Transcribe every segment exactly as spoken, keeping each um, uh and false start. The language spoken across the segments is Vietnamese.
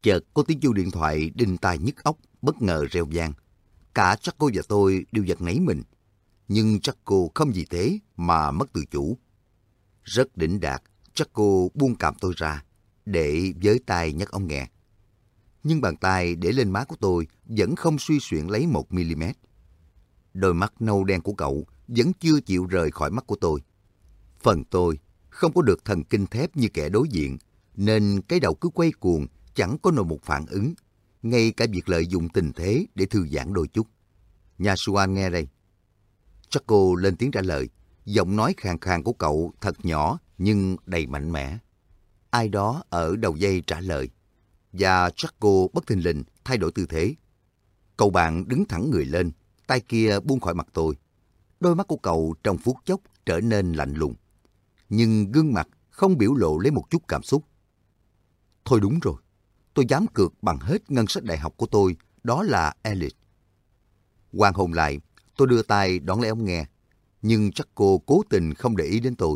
Chợt có tiếng chuông điện thoại đinh tai nhức óc bất ngờ reo vang. Cả Jaco và tôi đều giật nảy mình. Nhưng Jaco không vì thế mà mất tự chủ. Rất đỉnh đạt, Jaco buông cằm tôi ra để với tay nhấc ống nghe. Nhưng bàn tay để lên má của tôi vẫn không suy xuyển lấy một mi-li-mét. Đôi mắt nâu đen của cậu vẫn chưa chịu rời khỏi mắt của tôi. Phần tôi không có được thần kinh thép như kẻ đối diện, nên cái đầu cứ quay cuồng, chẳng có nổi một phản ứng, ngay cả việc lợi dụng tình thế để thư giãn đôi chút. Nhà Xuan nghe đây. Jaco lên tiếng trả lời, giọng nói khàn khàn của cậu thật nhỏ nhưng đầy mạnh mẽ. Ai đó ở đầu dây trả lời, và Jaco bất thình lình thay đổi tư thế. Cậu bạn đứng thẳng người lên, tay kia buông khỏi mặt tôi. Đôi mắt của cậu trong phút chốc trở nên lạnh lùng, nhưng gương mặt không biểu lộ lấy một chút cảm xúc. Thôi đúng rồi, tôi dám cược bằng hết ngân sách đại học của tôi, đó là Elliot. Hoàn hồn lại, tôi đưa tay đón lấy ống nghe, nhưng chắc cô cố tình không để ý đến tôi.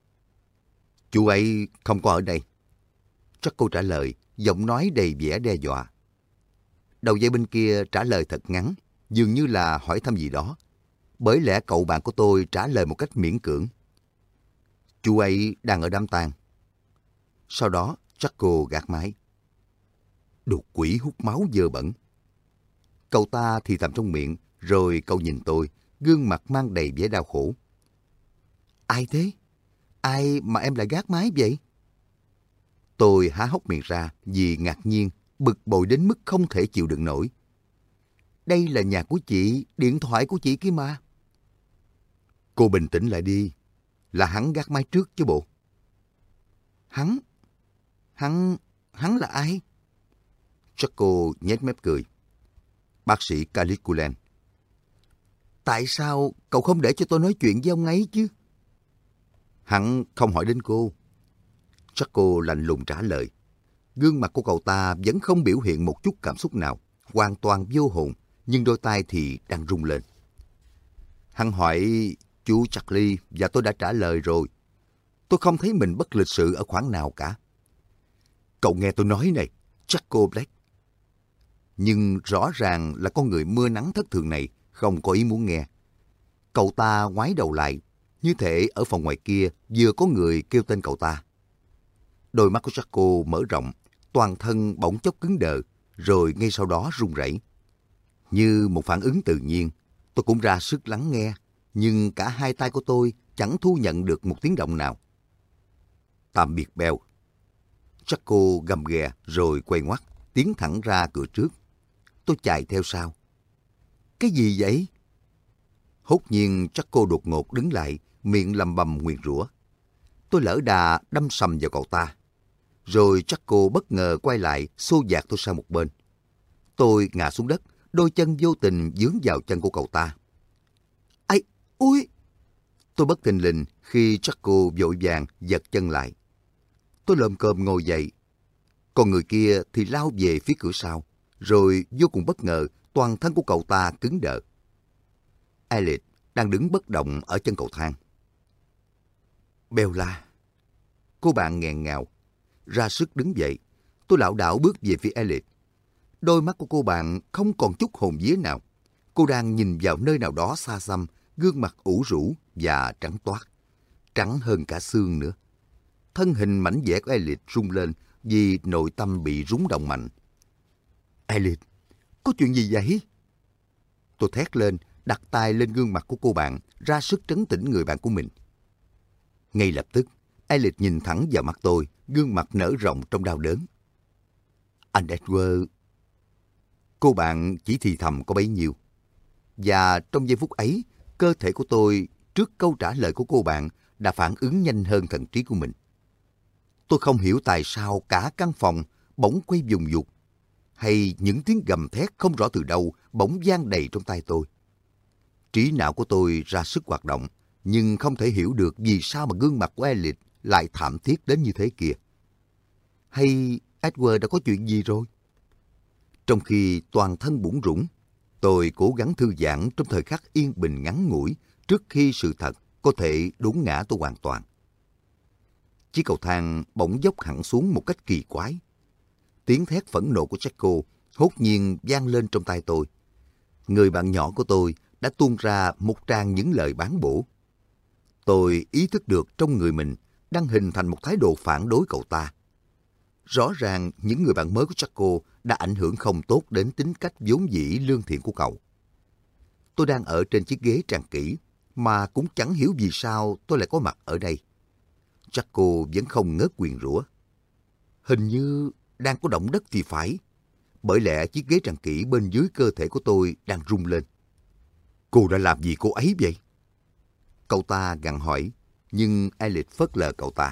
Chú ấy không có ở đây. Chắc cô trả lời, giọng nói đầy vẻ đe dọa. Đầu dây bên kia trả lời thật ngắn, dường như là hỏi thăm gì đó. Bởi lẽ cậu bạn của tôi trả lời một cách miễn cưỡng. Chú ấy đang ở đám tang. Sau đó, chắc cô gạt máy. Đồ quỷ hút máu dơ bẩn. Cậu ta thì thầm trong miệng, rồi cậu nhìn tôi, gương mặt mang đầy vẻ đau khổ. Ai thế? Ai mà em lại gác máy vậy? Tôi há hốc miệng ra vì ngạc nhiên, bực bội đến mức không thể chịu đựng nổi. Đây là nhà của chị, điện thoại của chị kia mà. Cô bình tĩnh lại đi. Là hắn gác máy trước chứ bộ. Hắn? Hắn... hắn là ai? Jaco nhếch mép cười. Bác sĩ Caliculen. Tại sao cậu không để cho tôi nói chuyện với ông ấy chứ? Hắn không hỏi đến cô. Jaco lạnh lùng trả lời. Gương mặt của cậu ta vẫn không biểu hiện một chút cảm xúc nào, hoàn toàn vô hồn, nhưng đôi tay thì đang rung lên. Hắn hỏi chú Charlie và tôi đã trả lời rồi. Tôi không thấy mình bất lịch sự ở khoảng nào cả. Cậu nghe tôi nói này, Jaco Black. Nhưng rõ ràng là con người mưa nắng thất thường này không có ý muốn nghe. Cậu ta ngoái đầu lại, như thể ở phòng ngoài kia vừa có người kêu tên cậu ta. Đôi mắt của Jaco mở rộng, toàn thân bỗng chốc cứng đờ, rồi ngay sau đó run rẩy. Như một phản ứng tự nhiên, tôi cũng ra sức lắng nghe, nhưng cả hai tay của tôi chẳng thu nhận được một tiếng động nào. Tạm biệt Bell. Jaco gầm ghè rồi quay ngoắt, tiến thẳng ra cửa trước. Tôi chạy theo sau. Cái gì vậy? Hốt nhiên Jaco đột ngột đứng lại, miệng lầm bầm nguyền rủa. Tôi lỡ đà đâm sầm vào cậu ta. Rồi Jaco bất ngờ quay lại, xô dạt tôi sang một bên. Tôi ngã xuống đất, đôi chân vô tình dướng vào chân của cậu ta. Ây, ui! Tôi bất thình lình khi Jaco vội vàng giật chân lại. Tôi lồm cồm ngồi dậy. Còn người kia thì lao về phía cửa sau, rồi vô cùng bất ngờ, toàn thân của cậu ta cứng đờ. Elliot đang đứng bất động ở chân cầu thang. Bella. Cô bạn nghẹn ngào, ra sức đứng dậy. Tôi lảo đảo bước về phía Elliot. Đôi mắt của cô bạn không còn chút hồn vía nào. Cô đang nhìn vào nơi nào đó xa xăm, gương mặt ủ rũ và trắng toát, trắng hơn cả xương nữa. Thân hình mảnh dẻ của Elliot rung lên vì nội tâm bị rúng động mạnh. Elliot, có chuyện gì vậy? Tôi thét lên, đặt tay lên gương mặt của cô bạn, ra sức trấn tĩnh người bạn của mình. Ngay lập tức, Elliot nhìn thẳng vào mắt tôi, gương mặt nở rộng trong đau đớn. Anh Edward... Cô bạn chỉ thì thầm có bấy nhiêu. Và trong giây phút ấy, cơ thể của tôi trước câu trả lời của cô bạn đã phản ứng nhanh hơn thần trí của mình. Tôi không hiểu tại sao cả căn phòng bỗng quay vùng vụt, hay những tiếng gầm thét không rõ từ đâu bỗng vang đầy trong tai tôi. Trí não của tôi ra sức hoạt động, nhưng không thể hiểu được vì sao mà gương mặt của Elliot lại thảm thiết đến như thế kia. Hay Edward đã có chuyện gì rồi? Trong khi toàn thân bủn rủn, tôi cố gắng thư giãn trong thời khắc yên bình ngắn ngủi trước khi sự thật có thể đốn ngã tôi hoàn toàn. Chiếc cầu thang bỗng dốc hẳn xuống một cách kỳ quái. Tiếng thét phẫn nộ của Jacko hốt nhiên vang lên trong tai tôi. Người bạn nhỏ của tôi đã tuôn ra một tràng những lời bán bổ. Tôi ý thức được trong người mình đang hình thành một thái độ phản đối cậu ta. Rõ ràng những người bạn mới của Jacko đã ảnh hưởng không tốt đến tính cách vốn dĩ lương thiện của cậu. Tôi đang ở trên chiếc ghế tràn kỹ, mà cũng chẳng hiểu vì sao tôi lại có mặt ở đây. Jacko vẫn không ngớt nguyền rủa. Hình như đang có động đất thì phải, bởi lẽ chiếc ghế tràn kỹ bên dưới cơ thể của tôi đang rung lên. Cô đã làm gì cô ấy vậy? Cậu ta gặng hỏi, nhưng Elliot phớt lờ cậu ta.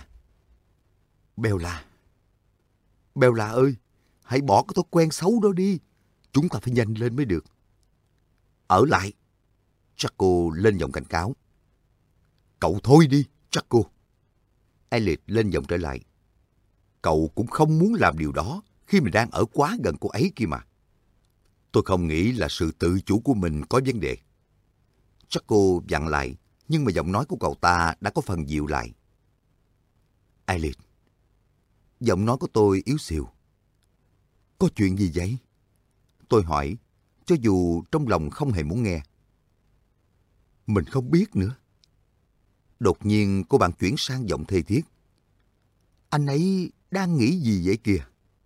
Bella, Bella ơi, hãy bỏ cái thói quen xấu đó đi. Chúng ta phải nhanh lên mới được. Ở lại. Jacko lên giọng cảnh cáo. Cậu thôi đi, Jacko. Elliot lên giọng trở lại. Cậu cũng không muốn làm điều đó khi mình đang ở quá gần cô ấy kia mà. Tôi không nghĩ là sự tự chủ của mình có vấn đề. Jacko vặn lại, nhưng mà giọng nói của cậu ta đã có phần dịu lại. Elliot. Giọng nói của tôi yếu xìu. Có chuyện gì vậy? Tôi hỏi, cho dù trong lòng không hề muốn nghe. Mình không biết nữa. Đột nhiên cô bạn chuyển sang giọng thê thiết. Anh ấy đang nghĩ gì vậy kìa?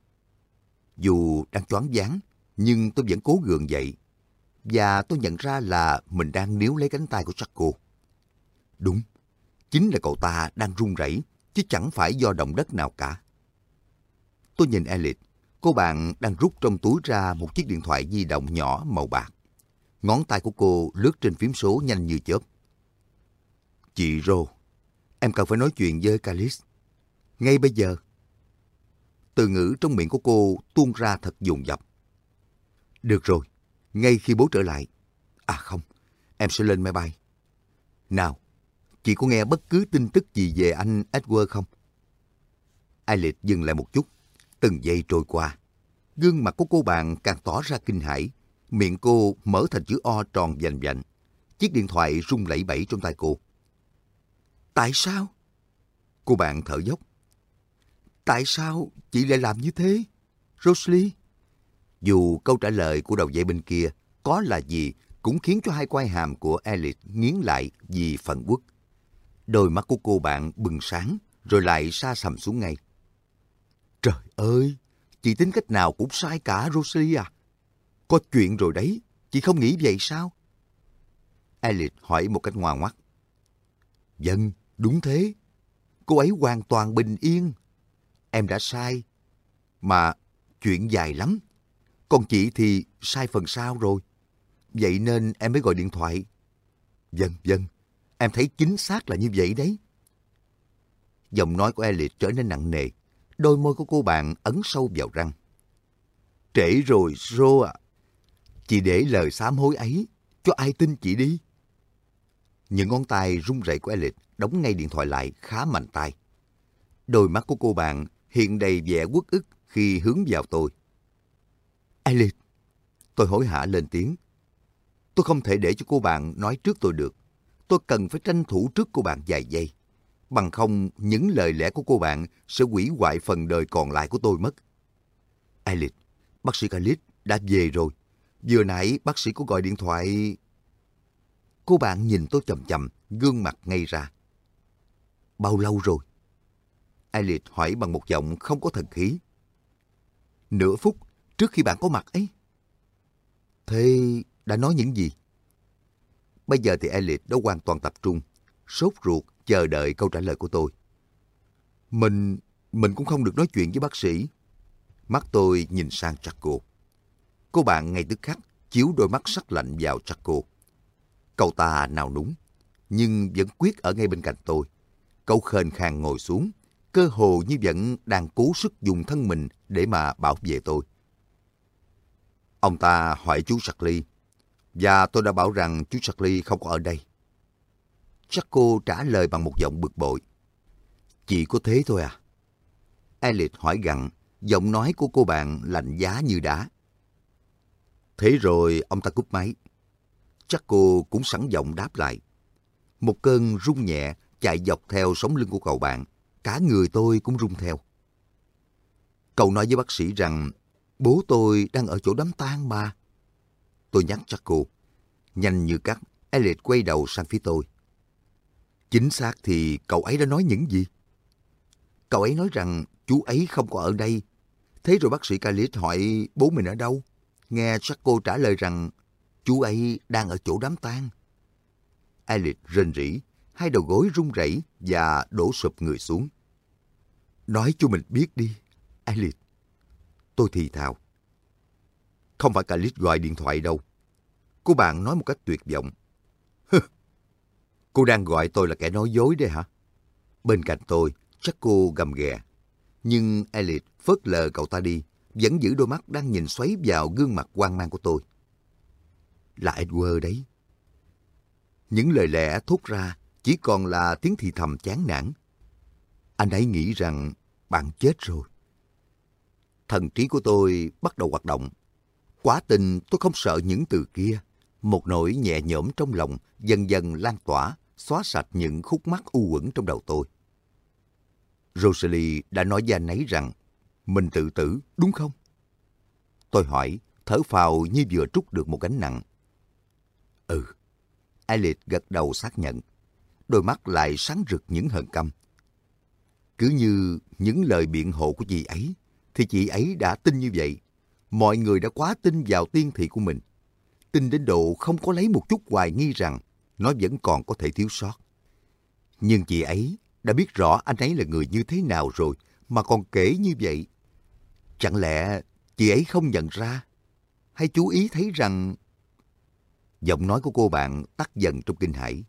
Dù đang choáng váng, nhưng tôi vẫn cố gượng dậy. Và tôi nhận ra là mình đang níu lấy cánh tay của Jacko. Đúng, chính là cậu ta đang run rẩy, chứ chẳng phải do động đất nào cả. Tôi nhìn Elliot, cô bạn đang rút trong túi ra một chiếc điện thoại di động nhỏ màu bạc. Ngón tay của cô lướt trên phím số nhanh như chớp. Chị Rô, em cần phải nói chuyện với Callis. Ngay bây giờ. Từ ngữ trong miệng của cô tuôn ra thật dồn dập. Được rồi, ngay khi bố trở lại. À không, em sẽ lên máy bay. Nào, chị có nghe bất cứ tin tức gì về anh Edward không? Elliot dừng lại một chút. Từng giây trôi qua, gương mặt của cô bạn càng tỏ ra kinh hãi. Miệng cô mở thành chữ O tròn vành vạnh. Chiếc điện thoại rung lẩy bẩy trong tay cô. Tại sao? Cô bạn thở dốc. Tại sao chị lại làm như thế, Rosalie? Dù câu trả lời của đầu dây bên kia có là gì cũng khiến cho hai quai hàm của Elliot nghiến lại vì phẫn uất. Đôi mắt của cô bạn bừng sáng rồi lại sa sầm xuống ngay. Trời ơi, chị tính cách nào cũng sai cả, Rosalie à. Có chuyện rồi đấy, chị không nghĩ vậy sao? Elliot hỏi một cách ngoan ngoắt. Vâng, đúng thế. Cô ấy hoàn toàn bình yên. Em đã sai. Mà chuyện dài lắm. Còn chị thì sai phần sau rồi. Vậy nên em mới gọi điện thoại. Vâng, vâng. Em thấy chính xác là như vậy đấy. Giọng nói của Elliot trở nên nặng nề. Đôi môi của cô bạn ấn sâu vào răng. Trễ rồi, Rô ạ. Chị để lời sám hối ấy cho ai tin chị đi. Những ngón tay run rẩy của Elliot đóng ngay điện thoại lại khá mạnh tay. Đôi mắt của cô bạn hiện đầy vẻ uất ức khi hướng vào tôi. Elliot, tôi hối hả lên tiếng. Tôi không thể để cho cô bạn nói trước tôi được. Tôi cần phải tranh thủ trước cô bạn vài giây. Bằng không, những lời lẽ của cô bạn sẽ hủy hoại phần đời còn lại của tôi mất. Elliot, bác sĩ Callis đã về rồi. Vừa nãy bác sĩ có gọi điện thoại. Cô bạn nhìn tôi chằm chằm, gương mặt ngây ra. Bao lâu rồi? Elliot hỏi bằng một giọng không có thần khí. Nửa phút trước khi bạn có mặt ấy. Thế đã nói những gì? Bây giờ thì Elliot đã hoàn toàn tập trung, sốt ruột chờ đợi câu trả lời của tôi. Mình, mình cũng không được nói chuyện với bác sĩ. Mắt tôi nhìn sang Jacko. Cô bạn ngay tức khắc chiếu đôi mắt sắc lạnh vào Jacko. Cậu ta nào núng, nhưng vẫn quyết ở ngay bên cạnh tôi. Cậu khền khàng ngồi xuống, cơ hồ như vẫn đang cố sức dùng thân mình để mà bảo vệ tôi. Ông ta hỏi chú Charlie, và tôi đã bảo rằng chú Charlie không có ở đây. Jacko trả lời bằng một giọng bực bội. Chỉ có thế thôi à? Elliot hỏi gặng, giọng nói của cô bạn lạnh giá như đá. Thế rồi ông ta cúp máy. Jacko cũng sẵn giọng đáp lại. Một cơn rung nhẹ chạy dọc theo sống lưng của cậu bạn. Cả người tôi cũng rung theo. Cậu nói với bác sĩ rằng bố tôi đang ở chỗ đám tang mà. Tôi nhắc Jaco. Nhanh như cắt, Elliot quay đầu sang phía tôi. Chính xác thì cậu ấy đã nói những gì? Cậu ấy nói rằng chú ấy không có ở đây. Thế rồi bác sĩ Khalid hỏi bố mình ở đâu. Nghe Jaco trả lời rằng chú ấy đang ở chỗ đám tang. Elliot rên rỉ, hai đầu gối run rẩy và đổ sụp người xuống. Nói cho mình biết đi, Elliot. Tôi thì thào. Không phải Khalid gọi điện thoại đâu. Cô bạn nói một cách tuyệt vọng. Cô đang gọi tôi là kẻ nói dối đấy hả? Bên cạnh tôi, Jaco gầm ghè. Nhưng Elliot phớt lờ cậu ta đi, vẫn giữ đôi mắt đang nhìn xoáy vào gương mặt hoang mang của tôi. Là Edward đấy. Những lời lẽ thốt ra chỉ còn là tiếng thì thầm chán nản. Anh ấy nghĩ rằng bạn chết rồi. Thần trí của tôi bắt đầu hoạt động. Quả tình tôi không sợ những từ kia. Một nỗi nhẹ nhõm trong lòng dần dần lan tỏa, xóa sạch những khúc mắc u uẩn trong đầu tôi. Rosalie đã nói với anh ấy rằng mình tự tử, đúng không? Tôi hỏi, thở phào như vừa trút được một gánh nặng. Ừ. Elliot gật đầu xác nhận. Đôi mắt lại sáng rực những hờn căm. Cứ như những lời biện hộ của chị ấy, thì chị ấy đã tin như vậy. Mọi người đã quá tin vào tiên thị của mình. Tin đến độ không có lấy một chút hoài nghi rằng nó vẫn còn có thể thiếu sót. Nhưng chị ấy đã biết rõ anh ấy là người như thế nào rồi mà còn kể như vậy. Chẳng lẽ chị ấy không nhận ra hay chú ý thấy rằng... Giọng nói của cô bạn tắt dần trong kinh hãi.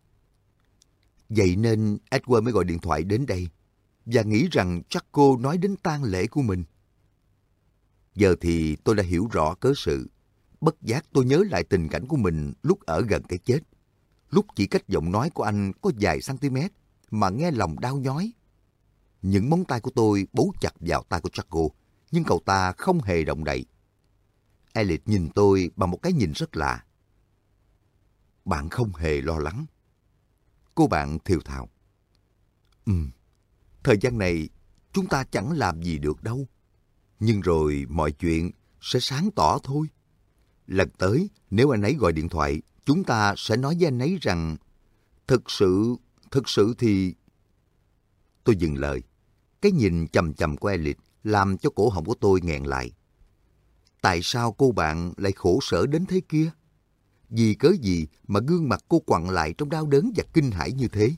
Vậy nên Edward mới gọi điện thoại đến đây và nghĩ rằng chắc cô nói đến tang lễ của mình. Giờ thì tôi đã hiểu rõ cớ sự. Bất giác tôi nhớ lại tình cảnh của mình lúc ở gần cái chết. Lúc chỉ cách giọng nói của anh có vài cm mà nghe lòng đau nhói. Những móng tay của tôi bấu chặt vào tay của Jaco, nhưng cậu ta không hề động đậy. Elliot nhìn tôi bằng một cái nhìn rất lạ. Bạn không hề lo lắng. Cô bạn thều thào. Ừm, thời gian này chúng ta chẳng làm gì được đâu. Nhưng rồi mọi chuyện sẽ sáng tỏ thôi. Lần tới, nếu anh ấy gọi điện thoại, chúng ta sẽ nói với anh ấy rằng thực sự, thực sự thì... Tôi dừng lời. Cái nhìn chằm chằm của Elliot làm cho cổ họng của tôi nghẹn lại. Tại sao cô bạn lại khổ sở đến thế kia? Vì cớ gì mà gương mặt cô quặn lại trong đau đớn và kinh hãi như thế?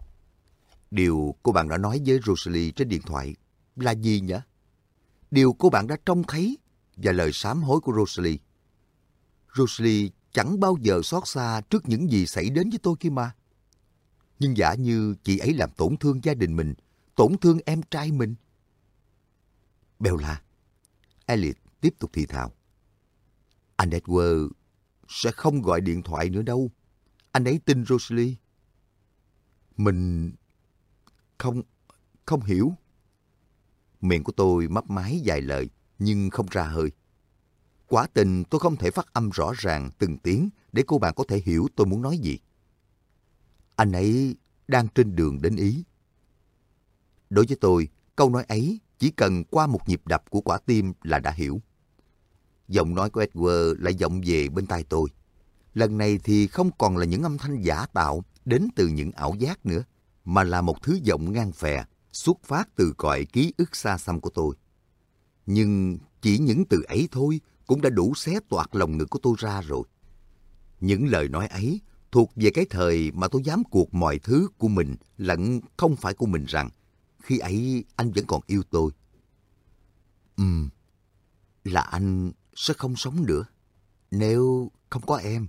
Điều cô bạn đã nói với Rosalie trên điện thoại là gì nhỉ? Điều cô bạn đã trông thấy và lời sám hối của Rosalie. Rosalie chẳng bao giờ xót xa trước những gì xảy đến với tôi kia mà. Nhưng giả như chị ấy làm tổn thương gia đình mình, tổn thương em trai mình. Bella, Elliot tiếp tục thì thào. Anh Edward sẽ không gọi điện thoại nữa đâu. Anh ấy tin Rosalie. Mình không, không hiểu. Miệng của tôi mấp máy vài lời nhưng không ra hơi. Quả tình tôi không thể phát âm rõ ràng từng tiếng để cô bạn có thể hiểu tôi muốn nói gì. Anh ấy đang trên đường đến Ý. Đối với tôi, câu nói ấy chỉ cần qua một nhịp đập của quả tim là đã hiểu. Giọng nói của Edward lại vọng về bên tai tôi. Lần này thì không còn là những âm thanh giả tạo đến từ những ảo giác nữa, mà là một thứ giọng ngang phè, xuất phát từ cõi ký ức xa xăm của tôi. Nhưng chỉ những từ ấy thôi cũng đã đủ xé toạc lòng ngực của tôi ra rồi. Những lời nói ấy thuộc về cái thời mà tôi dám cuộc mọi thứ của mình lẫn không phải của mình rằng khi ấy anh vẫn còn yêu tôi. Ừm, là anh sẽ không sống nữa nếu không có em.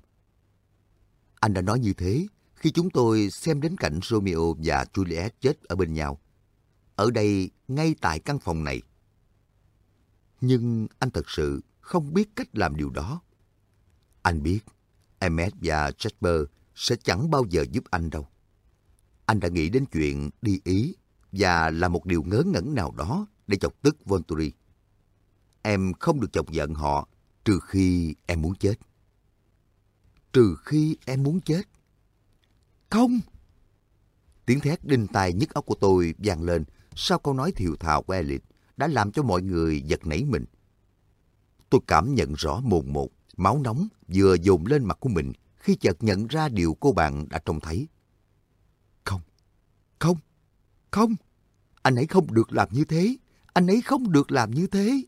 Anh đã nói như thế khi chúng tôi xem đến cảnh Romeo và Juliet chết ở bên nhau. Ở đây, ngay tại căn phòng này. Nhưng anh thật sự không biết cách làm điều đó. Anh biết Emmett và Jasper sẽ chẳng bao giờ giúp anh đâu. Anh đã nghĩ đến chuyện đi Ý và làm một điều ngớ ngẩn nào đó để chọc tức Volturi. Em không được chọc giận họ trừ khi em muốn chết. Trừ khi em muốn chết. Không! Tiếng thét đinh tai nhức óc của tôi vang lên sau câu nói thiều thào của Elliot, đã làm cho mọi người giật nảy mình. Tôi cảm nhận rõ mồn một, máu nóng vừa dồn lên mặt của mình khi chợt nhận ra điều cô bạn đã trông thấy. Không, không, không, anh ấy không được làm như thế, anh ấy không được làm như thế.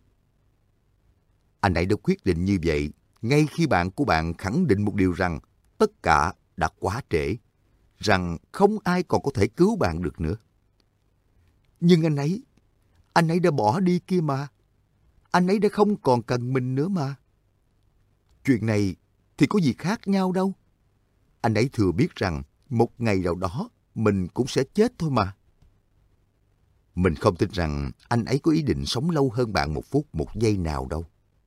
Anh ấy đã quyết định như vậy ngay khi bạn của bạn khẳng định một điều rằng tất cả đã quá trễ, rằng không ai còn có thể cứu bạn được nữa. Nhưng anh ấy, anh ấy đã bỏ đi kia mà. Anh ấy đã không còn cần mình nữa mà. Chuyện này thì có gì khác nhau đâu. Anh ấy thừa biết rằng một ngày nào đó mình cũng sẽ chết thôi mà. Mình không tin rằng anh ấy có ý định sống lâu hơn bạn một phút, một giây nào đâu.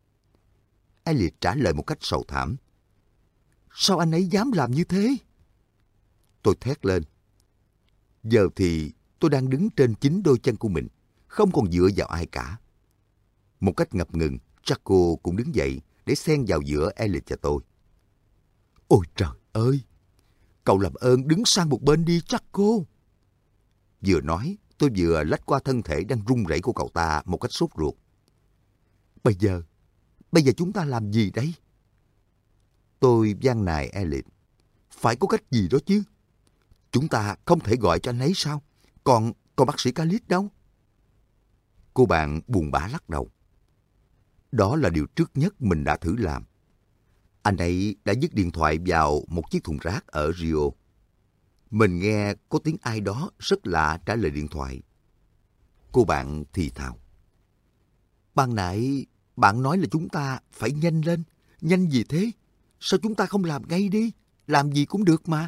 Elliot trả lời một cách sầu thảm. Sao anh ấy dám làm như thế? Tôi thét lên. Giờ thì tôi đang đứng trên chính đôi chân của mình, không còn dựa vào ai cả. Một cách ngập ngừng, Jaco cũng đứng dậy để xen vào giữa Elliot và tôi. Ôi trời ơi! Cậu làm ơn đứng sang một bên đi, Jaco. Vừa nói, tôi vừa lách qua thân thể đang run rẩy của cậu ta một cách sốt ruột. Bây giờ, bây giờ chúng ta làm gì đây? Tôi van nài Elliot. Phải có cách gì đó chứ. Chúng ta không thể gọi cho anh ấy sao? Còn, còn bác sĩ Khalid đâu? Cô bạn buồn bã lắc đầu. Đó là điều trước nhất mình đã thử làm. Anh ấy đã dứt điện thoại vào một chiếc thùng rác ở Rio. Mình nghe có tiếng ai đó rất lạ trả lời điện thoại. Cô bạn thì thào. Ban nãy bạn nói là chúng ta phải nhanh lên. Nhanh gì thế? Sao chúng ta không làm ngay đi? Làm gì cũng được mà.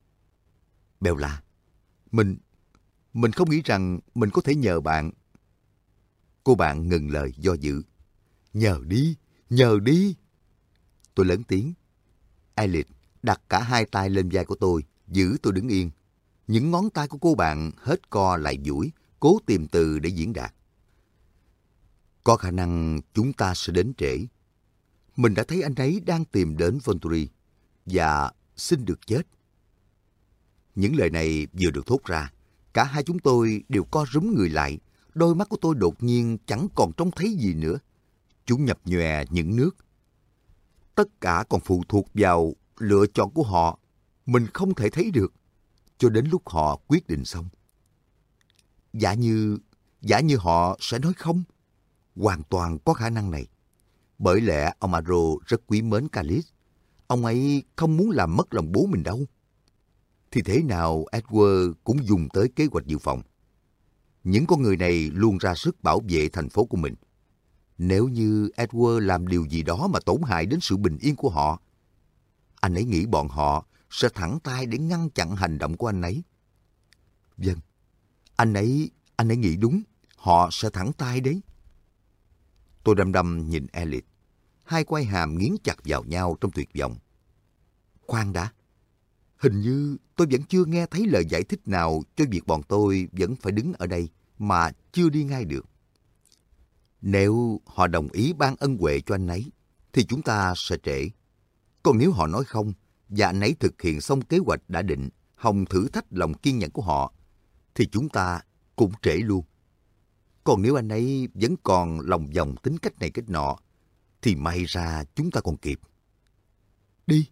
Bella, mình, mình không nghĩ rằng mình có thể nhờ bạn. Cô bạn ngừng lời do dự. Nhờ đi, nhờ đi. Tôi lớn tiếng. Elliot đặt cả hai tay lên vai của tôi, giữ tôi đứng yên. Những ngón tay của cô bạn hết co lại duỗi, cố tìm từ để diễn đạt. Có khả năng chúng ta sẽ đến trễ. Mình đã thấy anh ấy đang tìm đến Venturi và xin được chết. Những lời này vừa được thốt ra, cả hai chúng tôi đều co rúm người lại. Đôi mắt của tôi đột nhiên chẳng còn trông thấy gì nữa. Chúng nhập nhòe những nước. Tất cả còn phụ thuộc vào lựa chọn của họ. Mình không thể thấy được cho đến lúc họ quyết định xong. Giả như, giả như họ sẽ nói không. Hoàn toàn có khả năng này. Bởi lẽ ông Aro rất quý mến Khalid. Ông ấy không muốn làm mất lòng bố mình đâu. Thì thế nào Edward cũng dùng tới kế hoạch dự phòng. Những con người này luôn ra sức bảo vệ thành phố của mình. Nếu như Edward làm điều gì đó mà tổn hại đến sự bình yên của họ, anh ấy nghĩ bọn họ sẽ thẳng tay để ngăn chặn hành động của anh ấy. Vâng, anh ấy, anh ấy nghĩ đúng, họ sẽ thẳng tay đấy. Tôi đăm đăm nhìn Elliot, hai quai hàm nghiến chặt vào nhau trong tuyệt vọng. Khoan đã, hình như tôi vẫn chưa nghe thấy lời giải thích nào cho việc bọn tôi vẫn phải đứng ở đây mà chưa đi ngay được. Nếu họ đồng ý ban ân huệ cho anh ấy, thì chúng ta sẽ trễ. Còn nếu họ nói không, và anh ấy thực hiện xong kế hoạch đã định, hòng thử thách lòng kiên nhẫn của họ, thì chúng ta cũng trễ luôn. Còn nếu anh ấy vẫn còn lòng vòng tính cách này cách nọ, thì may ra chúng ta còn kịp. Đi.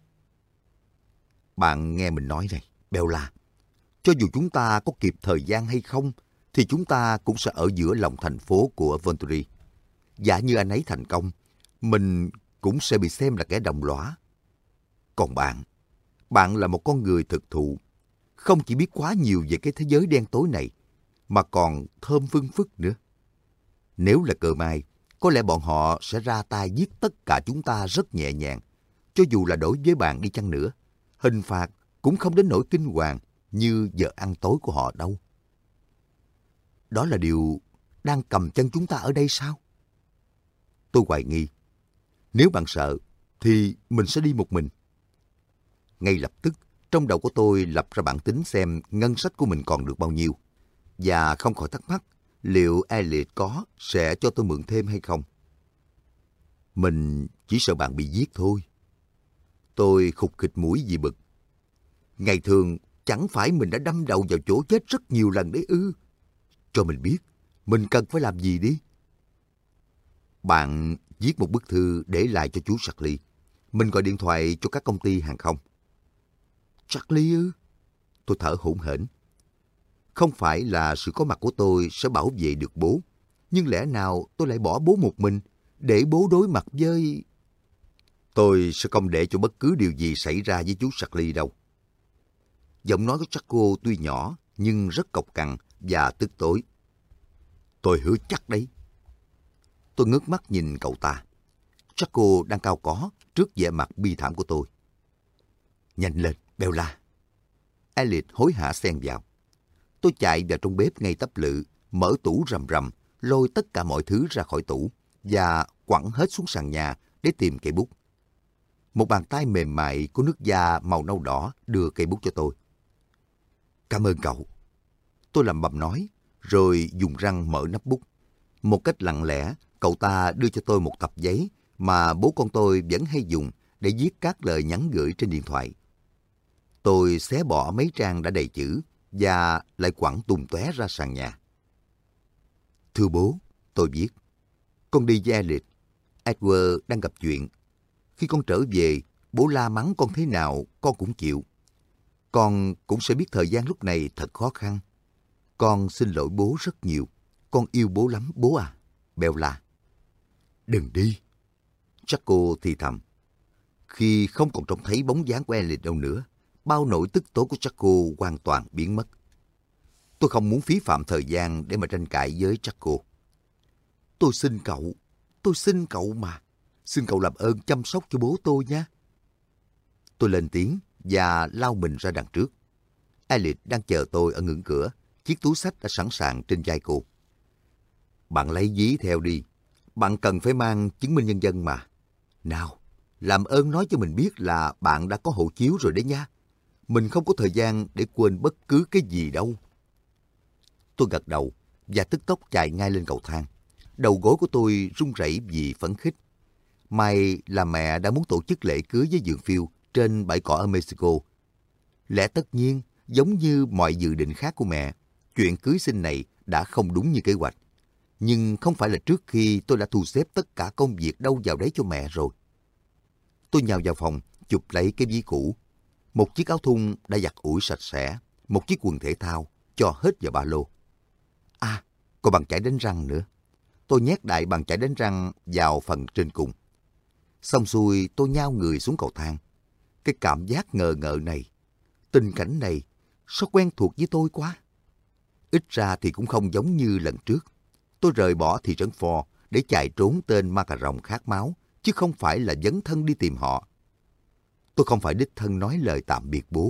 Bạn nghe mình nói này, Bella. Cho dù chúng ta có kịp thời gian hay không, thì chúng ta cũng sẽ ở giữa lòng thành phố của Venturi. Giả như anh ấy thành công, mình cũng sẽ bị xem là kẻ đồng lõa. Còn bạn, bạn là một con người thực thụ, không chỉ biết quá nhiều về cái thế giới đen tối này, mà còn thơm vương phức nữa. Nếu là cờ mai, có lẽ bọn họ sẽ ra tay giết tất cả chúng ta rất nhẹ nhàng. Cho dù là đối với bạn đi chăng nữa, hình phạt cũng không đến nỗi kinh hoàng như giờ ăn tối của họ đâu. Đó là điều đang cầm chân chúng ta ở đây sao? Tôi hoài nghi. Nếu bạn sợ, thì mình sẽ đi một mình. Ngay lập tức, trong đầu của tôi lập ra bản tính xem ngân sách của mình còn được bao nhiêu. Và không khỏi thắc mắc liệu Elliot có sẽ cho tôi mượn thêm hay không. Mình chỉ sợ bạn bị giết thôi. Tôi khục khịch mũi vì bực. Ngày thường chẳng phải mình đã đâm đầu vào chỗ chết rất nhiều lần đấy ư. Cho mình biết, mình cần phải làm gì đi. Bạn viết một bức thư để lại cho chú Charlie. Mình gọi điện thoại cho các công ty hàng không. Charlie ư? Tôi thở hổn hển. Không phải là sự có mặt của tôi sẽ bảo vệ được bố. Nhưng lẽ nào tôi lại bỏ bố một mình để bố đối mặt với... Tôi sẽ không để cho bất cứ điều gì xảy ra với chú Charlie đâu. Giọng nói của Jaco tuy nhỏ nhưng rất cộc cằn và tức tối. Tôi hứa chắc đấy. Tôi ngước mắt nhìn cậu ta. Jaco đang cao có trước vẻ mặt bi thảm của tôi. Nhanh lên, Bella. Elliot hối hả xen vào. Tôi chạy vào trong bếp ngay tấp lự, mở tủ rầm rầm, lôi tất cả mọi thứ ra khỏi tủ và quẳng hết xuống sàn nhà để tìm cây bút. Một bàn tay mềm mại có nước da màu nâu đỏ đưa cây bút cho tôi. Cảm ơn cậu. Tôi lẩm bẩm nói, rồi dùng răng mở nắp bút. Một cách lặng lẽ, cậu ta đưa cho tôi một tập giấy mà bố con tôi vẫn hay dùng để viết các lời nhắn gửi trên điện thoại. Tôi xé bỏ mấy trang đã đầy chữ và lại quẳng tung tóe ra sàn nhà. Thưa bố, tôi viết. Con đi với Elliot. Edward đang gặp chuyện. Khi con trở về, bố la mắng con thế nào, con cũng chịu. Con cũng sẽ biết thời gian lúc này thật khó khăn. Con xin lỗi bố rất nhiều. Con yêu bố lắm, bố à. Bella. Đừng đi. Jaco thì thầm. Khi không còn trông thấy bóng dáng của Elliot đâu nữa, bao nỗi tức tối của Jaco hoàn toàn biến mất. Tôi không muốn phí phạm thời gian để mà tranh cãi với Jaco. Tôi xin cậu, tôi xin cậu mà. Xin cậu làm ơn chăm sóc cho bố tôi nhé. Tôi lên tiếng và lao mình ra đằng trước. Elliot đang chờ tôi ở ngưỡng cửa. Chiếc túi xách đã sẵn sàng trên vai cô. Bạn lấy ví theo đi. Bạn cần phải mang chứng minh nhân dân mà. Nào, làm ơn nói cho mình biết là bạn đã có hộ chiếu rồi đấy nha. Mình không có thời gian để quên bất cứ cái gì đâu. Tôi gật đầu và tức tốc chạy ngay lên cầu thang. Đầu gối của tôi run rẩy vì phấn khích. May là mẹ đã muốn tổ chức lễ cưới với Dượng Phiêu trên bãi cỏ ở Mexico. Lẽ tất nhiên, giống như mọi dự định khác của mẹ, chuyện cưới xin này đã không đúng như kế hoạch. Nhưng không phải là trước khi tôi đã thu xếp tất cả công việc đâu vào đấy cho mẹ rồi. Tôi nhào vào phòng, chụp lấy cái ví cũ. Một chiếc áo thun đã giặt ủi sạch sẽ, một chiếc quần thể thao, cho hết vào ba lô. À, còn bàn chải đánh răng nữa. Tôi nhét đại bàn chải đánh răng vào phần trên cùng. Xong xuôi tôi nhao người xuống cầu thang. Cái cảm giác ngờ ngợ này, tình cảnh này, sao quen thuộc với tôi quá. Ít ra thì cũng không giống như lần trước. Tôi rời bỏ thị trấn Ford để chạy trốn tên ma cà rồng khát máu, chứ không phải là dấn thân đi tìm họ. Tôi không phải đích thân nói lời tạm biệt bố.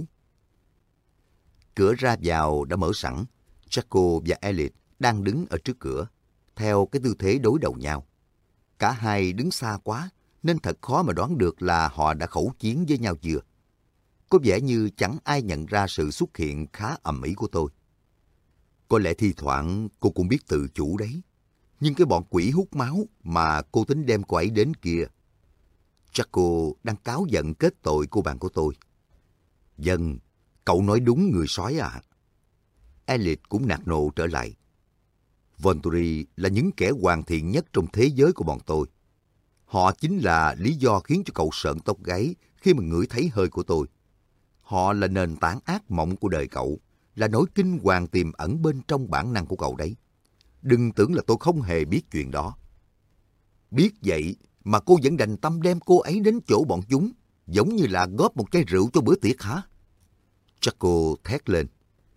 Cửa ra vào đã mở sẵn. Jaco và Elliot đang đứng ở trước cửa, theo cái tư thế đối đầu nhau. Cả hai đứng xa quá, nên thật khó mà đoán được là họ đã khẩu chiến với nhau chưa. Có vẻ như chẳng ai nhận ra sự xuất hiện khá ầm ĩ của tôi. Có lẽ thi thoảng cô cũng biết tự chủ đấy. Nhưng cái bọn quỷ hút máu mà cô tính đem cô ấy đến kia. Chắc cô đang cáu giận kết tội cô bạn của tôi. Vâng, cậu nói đúng người sói à. Elliot cũng nạt nộ trở lại. Venturi là những kẻ hoàn thiện nhất trong thế giới của bọn tôi. Họ chính là lý do khiến cho cậu sợn tóc gáy khi mà ngửi thấy hơi của tôi. Họ là nền tảng ác mộng của đời cậu, là nỗi kinh hoàng tiềm ẩn bên trong bản năng của cậu đấy. Đừng tưởng là tôi không hề biết chuyện đó. Biết vậy mà cô vẫn đành tâm đem cô ấy đến chỗ bọn chúng, giống như là góp một chai rượu cho bữa tiệc hả? Jaco thét lên.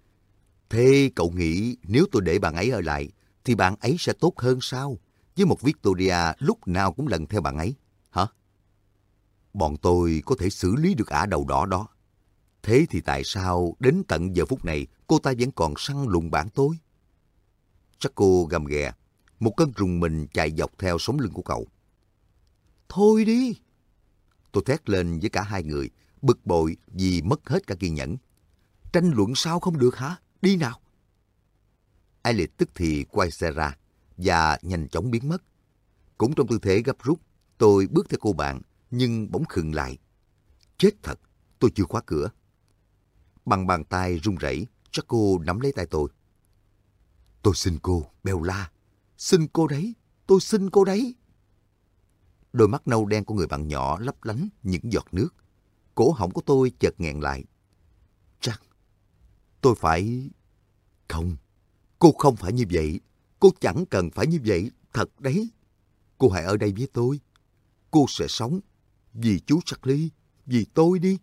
Thế cậu nghĩ nếu tôi để bạn ấy ở lại, thì bạn ấy sẽ tốt hơn sao? Với một Victoria lúc nào cũng lần theo bạn ấy, hả? Bọn tôi có thể xử lý được ả đầu đỏ đó. Thế thì tại sao đến tận giờ phút này cô ta vẫn còn săn lùng bạn tôi? Chắc cô gầm ghè, một cơn rùng mình chạy dọc theo sống lưng của cậu. Thôi đi! Tôi thét lên với cả hai người, bực bội vì mất hết cả kiên nhẫn. Tranh luận sao không được hả? Đi nào! Elliot tức thì quay xe ra và nhanh chóng biến mất. Cũng trong tư thế gấp rút, tôi bước theo cô bạn, nhưng bỗng khựng lại. Chết thật, tôi chưa khóa cửa. Bằng bàn tay run rẩy, Jaco nắm lấy tay tôi. Tôi xin cô, Bella. Xin cô đấy, tôi xin cô đấy. Đôi mắt nâu đen của người bạn nhỏ lấp lánh những giọt nước. Cổ họng của tôi chợt nghẹn lại. Chắc tôi phải... Không, cô không phải như vậy. Cô chẳng cần phải như vậy, thật đấy. Cô hãy ở đây với tôi. Cô sẽ sống. Vì chú Charlie, vì tôi đi.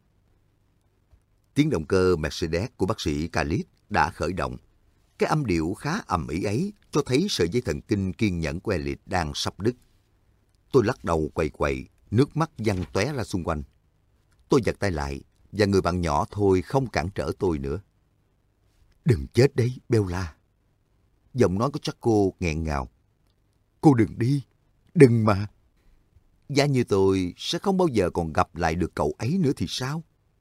Tiếng động cơ Mercedes của bác sĩ Khalid đã khởi động. Cái âm điệu khá ầm ĩ ấy cho thấy sợi dây thần kinh kiên nhẫn của Elliot đang sắp đứt. Tôi lắc đầu quầy quậy, nước mắt văng tóe ra xung quanh. Tôi giật tay lại, và người bạn nhỏ thôi không cản trở tôi nữa. Đừng chết đấy, Bella. Giọng nói của Jaco nghẹn ngào. Cô đừng đi, đừng mà. Giá như tôi sẽ không bao giờ còn gặp lại được cậu ấy nữa thì sao?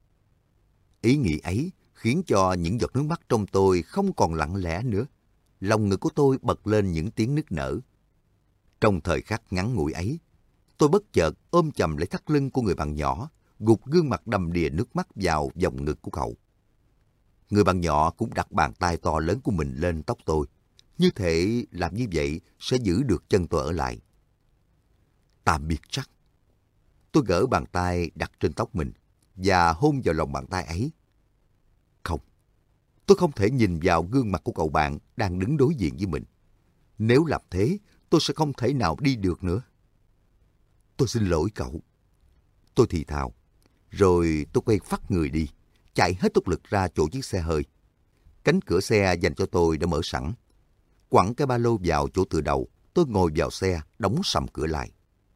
Ý nghĩ ấy khiến cho những giọt nước mắt trong tôi không còn lặng lẽ nữa. Lòng ngực của tôi bật lên những tiếng nức nở. Trong thời khắc ngắn ngủi ấy, tôi bất chợt ôm chầm lấy thắt lưng của người bạn nhỏ, gục gương mặt đầm đìa nước mắt vào vòng ngực của cậu. Người bạn nhỏ cũng đặt bàn tay to lớn của mình lên tóc tôi. Như thể làm như vậy sẽ giữ được chân tôi ở lại. Tạm biệt Jack. Tôi gỡ bàn tay đặt trên tóc mình và hôn vào lòng bàn tay ấy. Không, tôi không thể nhìn vào gương mặt của cậu bạn đang đứng đối diện với mình. Nếu làm thế, tôi sẽ không thể nào đi được nữa. Tôi xin lỗi cậu. Tôi thì thào. Rồi tôi quay phắt người đi, chạy hết tốc lực ra chỗ chiếc xe hơi. Cánh cửa xe dành cho tôi đã mở sẵn. Quẳng cái ba lô vào chỗ tựa đầu, tôi ngồi vào xe, đóng sầm cửa lại.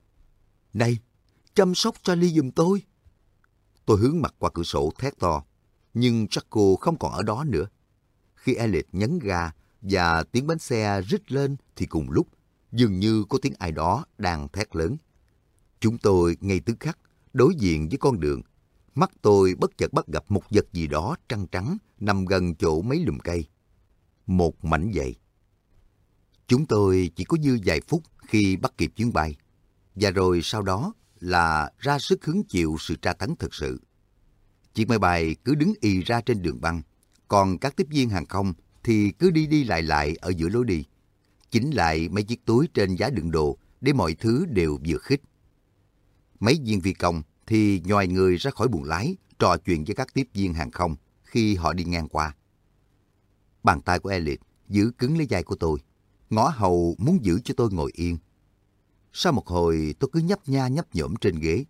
Này, chăm sóc Charlie giùm tôi. Tôi hướng mặt qua cửa sổ thét to, nhưng Jaco không còn ở đó nữa. Khi Elliot nhấn ga và tiếng bánh xe rít lên thì cùng lúc, dường như có tiếng ai đó đang thét lớn. Chúng tôi ngay tức khắc đối diện với con đường. Mắt tôi bất chợt bắt gặp một vật gì đó trắng trắng nằm gần chỗ mấy lùm cây. Một mảnh giày. Chúng tôi chỉ có dư vài phút khi bắt kịp chuyến bay. Và rồi sau đó là ra sức hứng chịu sự tra tấn thực sự. Chiếc máy bay cứ đứng ì ra trên đường băng, còn các tiếp viên hàng không thì cứ đi đi lại lại ở giữa lối đi, chỉnh lại mấy chiếc túi trên giá đựng đồ để mọi thứ đều vừa khít. Mấy viên phi công thì nhòi người ra khỏi buồng lái, trò chuyện với các tiếp viên hàng không khi họ đi ngang qua. Bàn tay của Elliot giữ cứng lấy vai của tôi, ngõ hầu muốn giữ cho tôi ngồi yên. Sau một hồi tôi cứ nhấp nha nhấp nhổm trên ghế.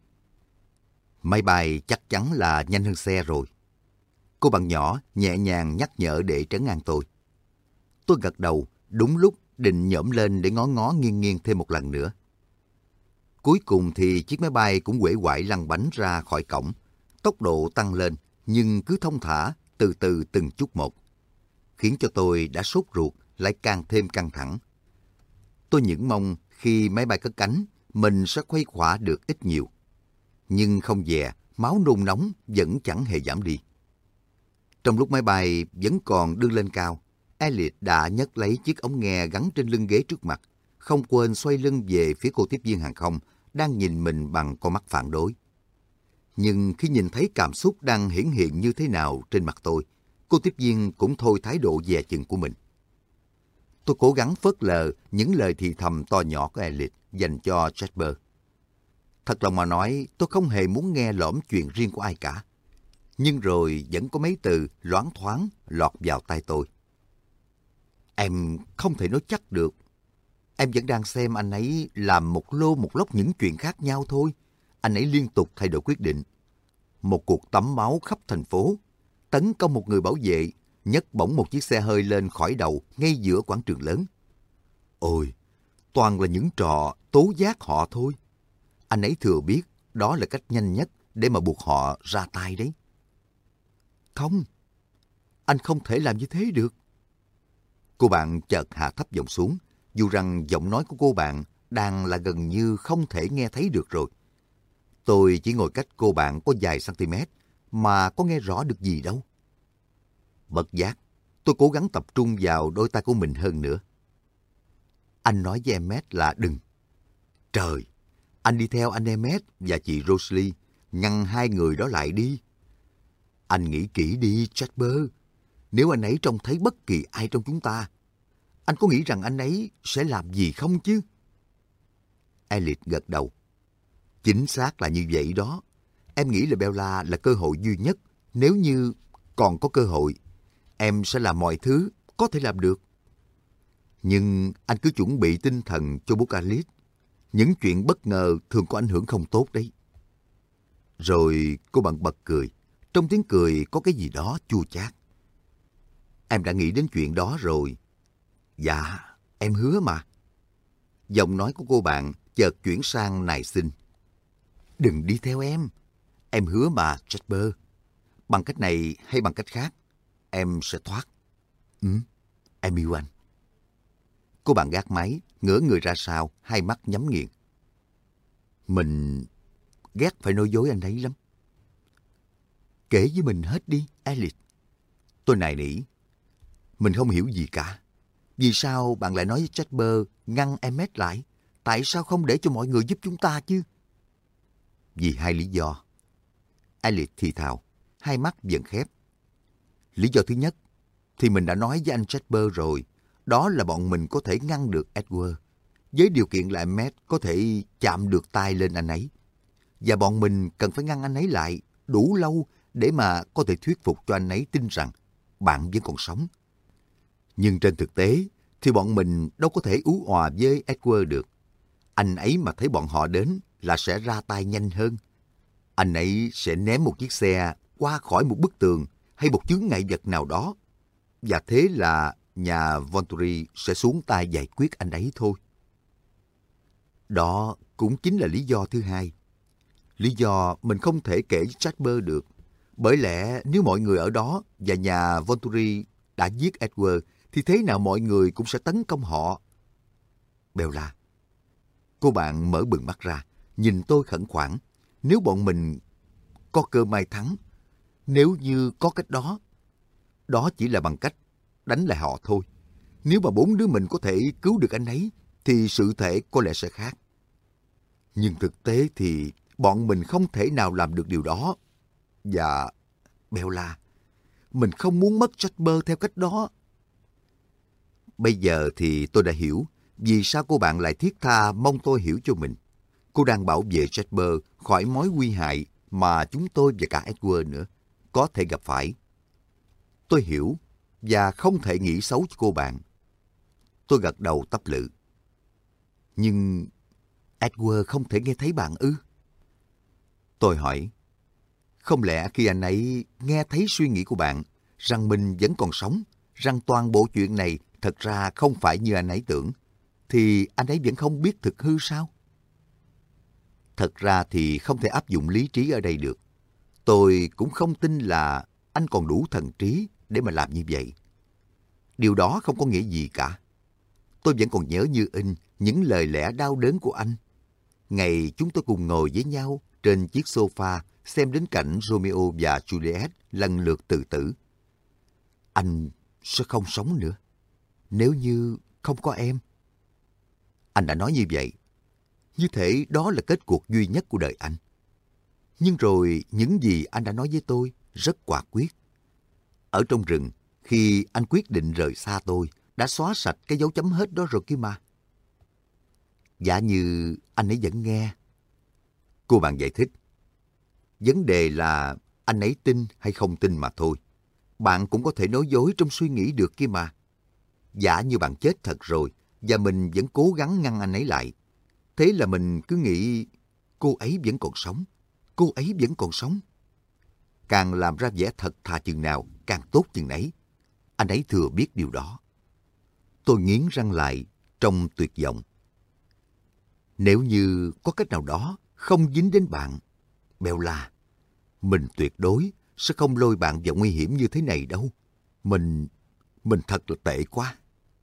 Máy bay chắc chắn là nhanh hơn xe rồi. Cô bạn nhỏ nhẹ nhàng nhắc nhở để trấn an tôi. Tôi gật đầu, đúng lúc định nhổm lên để ngó ngó nghiêng nghiêng thêm một lần nữa. Cuối cùng thì chiếc máy bay cũng uể oải lăn bánh ra khỏi cổng. Tốc độ tăng lên, nhưng cứ thong thả, từ từ từng chút một. Khiến cho tôi đã sốt ruột, lại càng thêm căng thẳng. Tôi những mong khi máy bay cất cánh, mình sẽ khuây khỏa được ít nhiều. Nhưng không dè, máu nôn nóng vẫn chẳng hề giảm đi. Trong lúc máy bay vẫn còn đưa lên cao, Elliot đã nhấc lấy chiếc ống nghe gắn trên lưng ghế trước mặt, không quên xoay lưng về phía cô tiếp viên hàng không đang nhìn mình bằng con mắt phản đối. Nhưng khi nhìn thấy cảm xúc đang hiển hiện như thế nào trên mặt tôi, cô tiếp viên cũng thôi thái độ dè chừng của mình. Tôi cố gắng phớt lờ những lời thì thầm to nhỏ của Elliot dành cho Jasper. Thật lòng mà nói, tôi không hề muốn nghe lỏm chuyện riêng của ai cả. Nhưng rồi vẫn có mấy từ loáng thoáng lọt vào tai tôi. Em không thể nói chắc được. Em vẫn đang xem anh ấy làm một lô một lốc những chuyện khác nhau thôi. Anh ấy liên tục thay đổi quyết định. Một cuộc tắm máu khắp thành phố, tấn công một người bảo vệ, nhấc bổng một chiếc xe hơi lên khỏi đầu ngay giữa quảng trường lớn. Ôi, toàn là những trò tố giác họ thôi. Anh ấy thừa biết đó là cách nhanh nhất để mà buộc họ ra tay đấy. Không, anh không thể làm như thế được. Cô bạn chợt hạ thấp giọng xuống, dù rằng giọng nói của cô bạn đang là gần như không thể nghe thấy được rồi. Tôi chỉ ngồi cách cô bạn có vài cm mà có nghe rõ được gì đâu. Bất giác, tôi cố gắng tập trung vào đôi tay của mình hơn nữa. Anh nói với Emmet là đừng. Trời, anh đi theo anh Emmet và chị Rosalie, ngăn hai người đó lại đi. Anh nghĩ kỹ đi, Jasper. Nếu anh ấy trông thấy bất kỳ ai trong chúng ta, anh có nghĩ rằng anh ấy sẽ làm gì không chứ? Elliot gật đầu. Chính xác là như vậy đó. Em nghĩ là Bella là cơ hội duy nhất. Nếu như còn có cơ hội, em sẽ làm mọi thứ có thể làm được. Nhưng anh cứ chuẩn bị tinh thần cho bút Alice. Những chuyện bất ngờ thường có ảnh hưởng không tốt đấy. Rồi cô bạn bật cười. Trong tiếng cười có cái gì đó chua chát. Em đã nghĩ đến chuyện đó rồi. Dạ, em hứa mà. Giọng nói của cô bạn chợt chuyển sang nài xin. Đừng đi theo em. Em hứa mà, Jasper. Bằng cách này hay bằng cách khác, em sẽ thoát. Ừ, em yêu anh. Cô bạn gác máy, ngửa người ra sau, hai mắt nhắm nghiền. Mình ghét phải nói dối anh ấy lắm. Kể với mình hết đi, Alice. Tôi nài nỉ. Mình không hiểu gì cả. Vì sao bạn lại nói với Jasper ngăn Emmett lại? Tại sao không để cho mọi người giúp chúng ta chứ? Vì hai lý do. Alice thì thào, hai mắt dần khép. Lý do thứ nhất, thì mình đã nói với anh Jasper rồi. Đó là bọn mình có thể ngăn được Edward. Với điều kiện là Emmett có thể chạm được tay lên anh ấy. Và bọn mình cần phải ngăn anh ấy lại đủ lâu để mà có thể thuyết phục cho anh ấy tin rằng bạn vẫn còn sống. Nhưng trên thực tế thì bọn mình đâu có thể ú òa với Edward được. Anh ấy mà thấy bọn họ đến là sẽ ra tay nhanh hơn. Anh ấy sẽ ném một chiếc xe qua khỏi một bức tường hay một chướng ngại vật nào đó. Và thế là nhà Venturi sẽ xuống tay giải quyết anh ấy thôi. Đó cũng chính là lý do thứ hai. Lý do mình không thể kể với Jasper được. Bởi lẽ nếu mọi người ở đó và nhà Venturi đã giết Edward thì thế nào mọi người cũng sẽ tấn công họ. Bella. Cô bạn mở bừng mắt ra, nhìn tôi khẩn khoản. Nếu bọn mình có cơ may thắng, nếu như có cách đó, đó chỉ là bằng cách đánh lại họ thôi. Nếu mà bốn đứa mình có thể cứu được anh ấy, thì sự thể có lẽ sẽ khác. Nhưng thực tế thì bọn mình không thể nào làm được điều đó. Và Bella, mình không muốn mất Jasper theo cách đó. Bây giờ thì tôi đã hiểu vì sao cô bạn lại thiết tha mong tôi hiểu cho mình. Cô đang bảo vệ Jasper khỏi mối nguy hại mà chúng tôi và cả Edward nữa có thể gặp phải. Tôi hiểu và không thể nghĩ xấu cho cô bạn. Tôi gật đầu tấp lự. Nhưng Edward không thể nghe thấy bạn ư? Tôi hỏi, không lẽ khi anh ấy nghe thấy suy nghĩ của bạn rằng mình vẫn còn sống, rằng toàn bộ chuyện này thật ra không phải như anh ấy tưởng, thì anh ấy vẫn không biết thực hư sao? Thật ra thì không thể áp dụng lý trí ở đây được. Tôi cũng không tin là anh còn đủ thần trí để mà làm như vậy. Điều đó không có nghĩa gì cả. Tôi vẫn còn nhớ như in những lời lẽ đau đớn của anh. Ngày chúng tôi cùng ngồi với nhau trên chiếc sofa xem đến cảnh Romeo và Juliet lần lượt tự tử. Anh sẽ không sống nữa nếu như không có em. Anh đã nói như vậy. Như thể đó là kết cuộc duy nhất của đời anh. Nhưng rồi những gì anh đã nói với tôi rất quả quyết. Ở trong rừng, khi anh quyết định rời xa tôi, đã xóa sạch cái dấu chấm hết đó rồi kia mà. Giả như anh ấy vẫn nghe. Cô bạn giải thích. Vấn đề là anh ấy tin hay không tin mà thôi. Bạn cũng có thể nói dối trong suy nghĩ được kia mà. Giả như bạn chết thật rồi và mình vẫn cố gắng ngăn anh ấy lại. Thế là mình cứ nghĩ cô ấy vẫn còn sống. Cô ấy vẫn còn sống. Càng làm ra vẻ thật thà chừng nào càng tốt chừng nấy. Anh ấy thừa biết điều đó. Tôi nghiến răng lại trong tuyệt vọng. Nếu như có cách nào đó không dính đến bạn, Bella, mình tuyệt đối sẽ không lôi bạn vào nguy hiểm như thế này đâu. Mình, mình thật là tệ quá.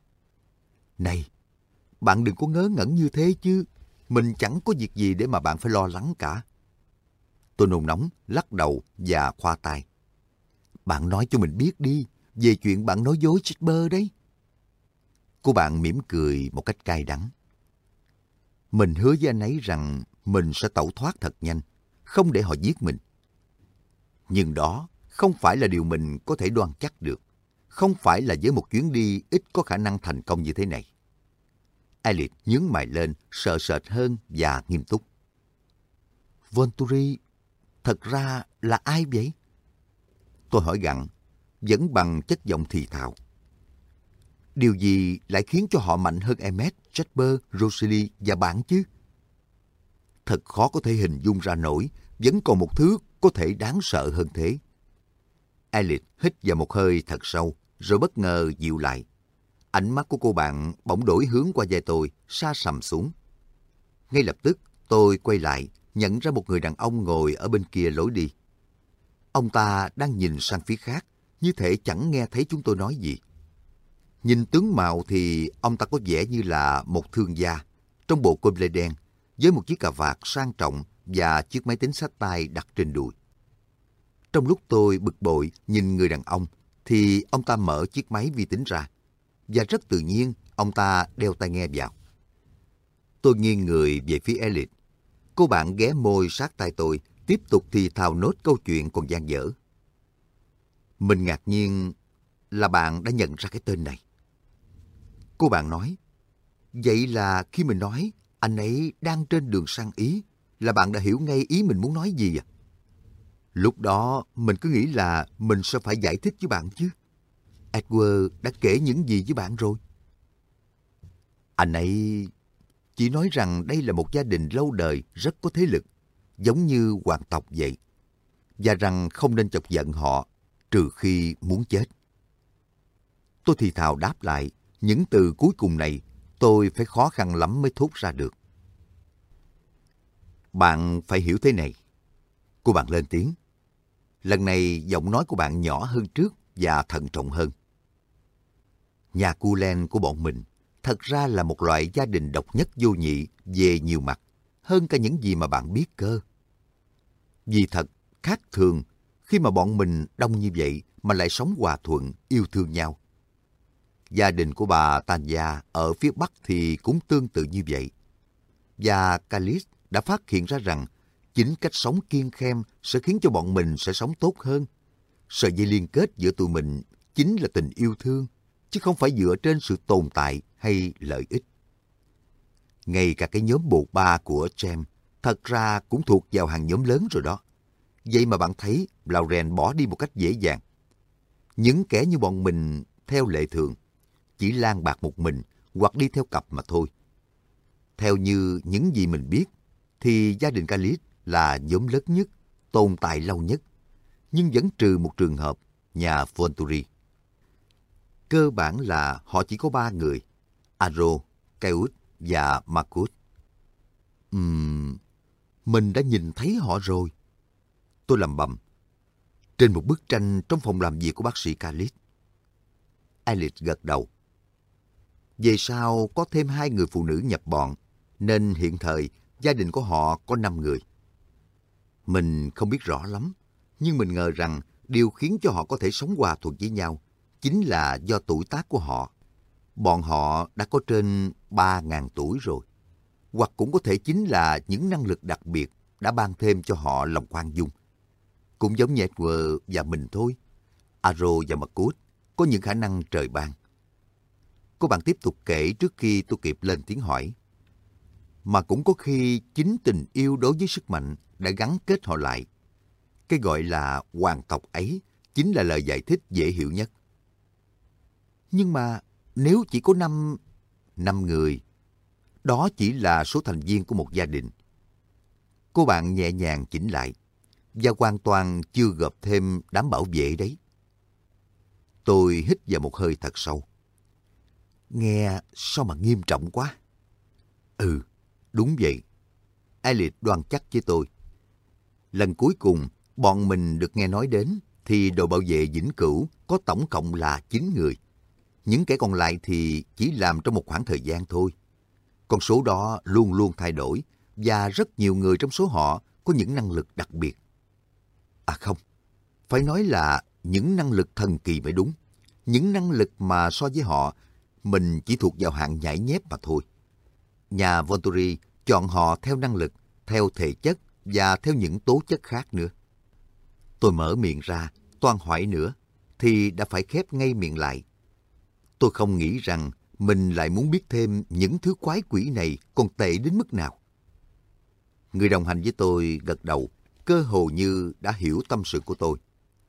Này, bạn đừng có ngớ ngẩn như thế chứ. Mình chẳng có việc gì để mà bạn phải lo lắng cả. Tôi nôn nóng, lắc đầu và khoa tay. Bạn nói cho mình biết đi, về chuyện bạn nói dối Jasper đấy. Cô bạn mỉm cười một cách cay đắng. Mình hứa với anh ấy rằng mình sẽ tẩu thoát thật nhanh, không để họ giết mình. Nhưng đó không phải là điều mình có thể đoan chắc được. Không phải là với một chuyến đi ít có khả năng thành công như thế này. Alice nhướng mày lên, sợ sệt hơn và nghiêm túc. Venturi thật ra là ai vậy? Tôi hỏi gặng, vẫn bằng chất giọng thì thào. Điều gì lại khiến cho họ mạnh hơn Emmett, Jasper, Rosalie và bạn chứ? Thật khó có thể hình dung ra nổi, vẫn còn một thứ có thể đáng sợ hơn thế. Elliot hít vào một hơi thật sâu, rồi bất ngờ dịu lại. Ánh mắt của cô bạn bỗng đổi hướng qua vai tôi, sa sầm xuống. Ngay lập tức, tôi quay lại, nhận ra một người đàn ông ngồi ở bên kia lối đi. Ông ta đang nhìn sang phía khác, như thể chẳng nghe thấy chúng tôi nói gì. Nhìn tướng mạo thì ông ta có vẻ như là một thương gia, trong bộ com lê đen, với một chiếc cà vạt sang trọng và chiếc máy tính xách tay đặt trên đùi. Trong lúc tôi bực bội nhìn người đàn ông, thì ông ta mở chiếc máy vi tính ra, và rất tự nhiên ông ta đeo tai nghe vào. Tôi nghiêng người về phía Elliot. Cô bạn ghé môi sát tai tôi, tiếp tục thì thào nốt câu chuyện còn dang dở. Mình ngạc nhiên là bạn đã nhận ra cái tên này. Cô bạn nói, vậy là khi mình nói anh ấy đang trên đường sang Ý, là bạn đã hiểu ngay ý mình muốn nói gì à? Lúc đó mình cứ nghĩ là mình sẽ phải giải thích với bạn chứ. Edward đã kể những gì với bạn rồi? Anh ấy chỉ nói rằng đây là một gia đình lâu đời rất có thế lực, giống như hoàng tộc vậy, và rằng không nên chọc giận họ trừ khi muốn chết. Tôi thì thào đáp lại, những từ cuối cùng này tôi phải khó khăn lắm mới thốt ra được. Bạn phải hiểu thế này. Cô bạn lên tiếng. Lần này giọng nói của bạn nhỏ hơn trước và thận trọng hơn. Nhà Cullen của bọn mình thật ra là một loại gia đình độc nhất vô nhị về nhiều mặt, hơn cả những gì mà bạn biết cơ. Vì thật khác thường khi mà bọn mình đông như vậy mà lại sống hòa thuận, yêu thương nhau. Gia đình của bà Tanya ở phía Bắc thì cũng tương tự như vậy. Và Callis đã phát hiện ra rằng chính cách sống kiêng khem sẽ khiến cho bọn mình sẽ sống tốt hơn. Sợi dây liên kết giữa tụi mình chính là tình yêu thương, chứ không phải dựa trên sự tồn tại hay lợi ích. Ngay cả cái nhóm bồ ba của James thật ra cũng thuộc vào hàng nhóm lớn rồi đó. Vậy mà bạn thấy Lauren bỏ đi một cách dễ dàng. Những kẻ như bọn mình theo lệ thường chỉ lang bạc một mình hoặc đi theo cặp mà thôi. Theo như những gì mình biết, thì gia đình Callis là nhóm lớn nhất, tồn tại lâu nhất, nhưng vẫn trừ một trường hợp, nhà Venturi. Cơ bản là họ chỉ có ba người, Aro, Caius và Marcus. Ừm, mình đã nhìn thấy họ rồi. Tôi lẩm bẩm. Trên một bức tranh trong phòng làm việc của bác sĩ Callis. Elliot gật đầu. Về sau có thêm hai người phụ nữ nhập bọn, nên hiện thời gia đình của họ có năm người. Mình không biết rõ lắm, nhưng mình ngờ rằng điều khiến cho họ có thể sống hòa thuận với nhau chính là do tuổi tác của họ. Bọn họ đã có trên ba ngàn tuổi rồi. Hoặc cũng có thể chính là những năng lực đặc biệt đã ban thêm cho họ lòng khoan dung. Cũng giống như Edward và mình thôi. Aro và Marcus có những khả năng trời ban. Cô bạn tiếp tục kể trước khi tôi kịp lên tiếng hỏi. Mà cũng có khi chính tình yêu đối với sức mạnh đã gắn kết họ lại. Cái gọi là hoàng tộc ấy chính là lời giải thích dễ hiểu nhất. Nhưng mà nếu chỉ có năm, năm người, đó chỉ là số thành viên của một gia đình. Cô bạn nhẹ nhàng chỉnh lại, và hoàn toàn chưa gộp thêm đám bảo vệ đấy. Tôi hít vào một hơi thật sâu. Nghe sao mà nghiêm trọng quá. Ừ, đúng vậy. Elliot đoan chắc với tôi. Lần cuối cùng bọn mình được nghe nói đến thì đội bảo vệ vĩnh cửu có tổng cộng là chín người. Những kẻ còn lại thì chỉ làm trong một khoảng thời gian thôi. Con số đó luôn luôn thay đổi và rất nhiều người trong số họ có những năng lực đặc biệt. À không, phải nói là những năng lực thần kỳ mới đúng. Những năng lực mà so với họ, mình chỉ thuộc vào hạng nhảy nhép mà thôi. Nhà Venturi chọn họ theo năng lực, theo thể chất và theo những tố chất khác nữa. Tôi mở miệng ra, toan hỏi nữa, thì đã phải khép ngay miệng lại. Tôi không nghĩ rằng mình lại muốn biết thêm những thứ quái quỷ này còn tệ đến mức nào. Người đồng hành với tôi gật đầu, cơ hồ như đã hiểu tâm sự của tôi.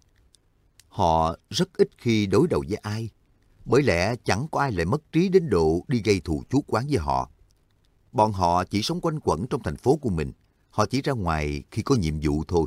Họ rất ít khi đối đầu với ai, bởi lẽ chẳng có ai lại mất trí đến độ đi gây thù chuốc oán với họ. Bọn họ chỉ sống quanh quẩn trong thành phố của mình, họ chỉ ra ngoài khi có nhiệm vụ thôi.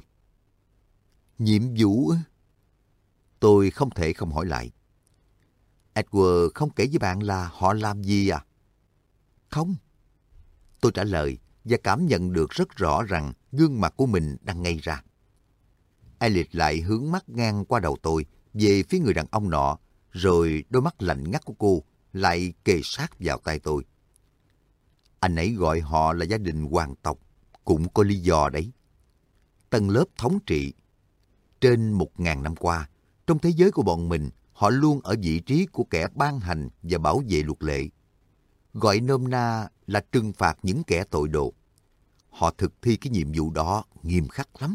Nhiệm vụ ư? Tôi không thể không hỏi lại. Edward không kể với bạn là họ làm gì à? Không. Tôi trả lời và cảm nhận được rất rõ rằng gương mặt của mình đang ngây ra. Elliot lại hướng mắt ngang qua đầu tôi về phía người đàn ông nọ, rồi đôi mắt lạnh ngắt của cô lại kề sát vào tay tôi. Anh ấy gọi họ là gia đình hoàng tộc, cũng có lý do đấy. Tầng lớp thống trị. Trên một ngàn năm qua, trong thế giới của bọn mình, họ luôn ở vị trí của kẻ ban hành và bảo vệ luật lệ. Gọi nôm na là trừng phạt những kẻ tội đồ. Họ thực thi cái nhiệm vụ đó nghiêm khắc lắm.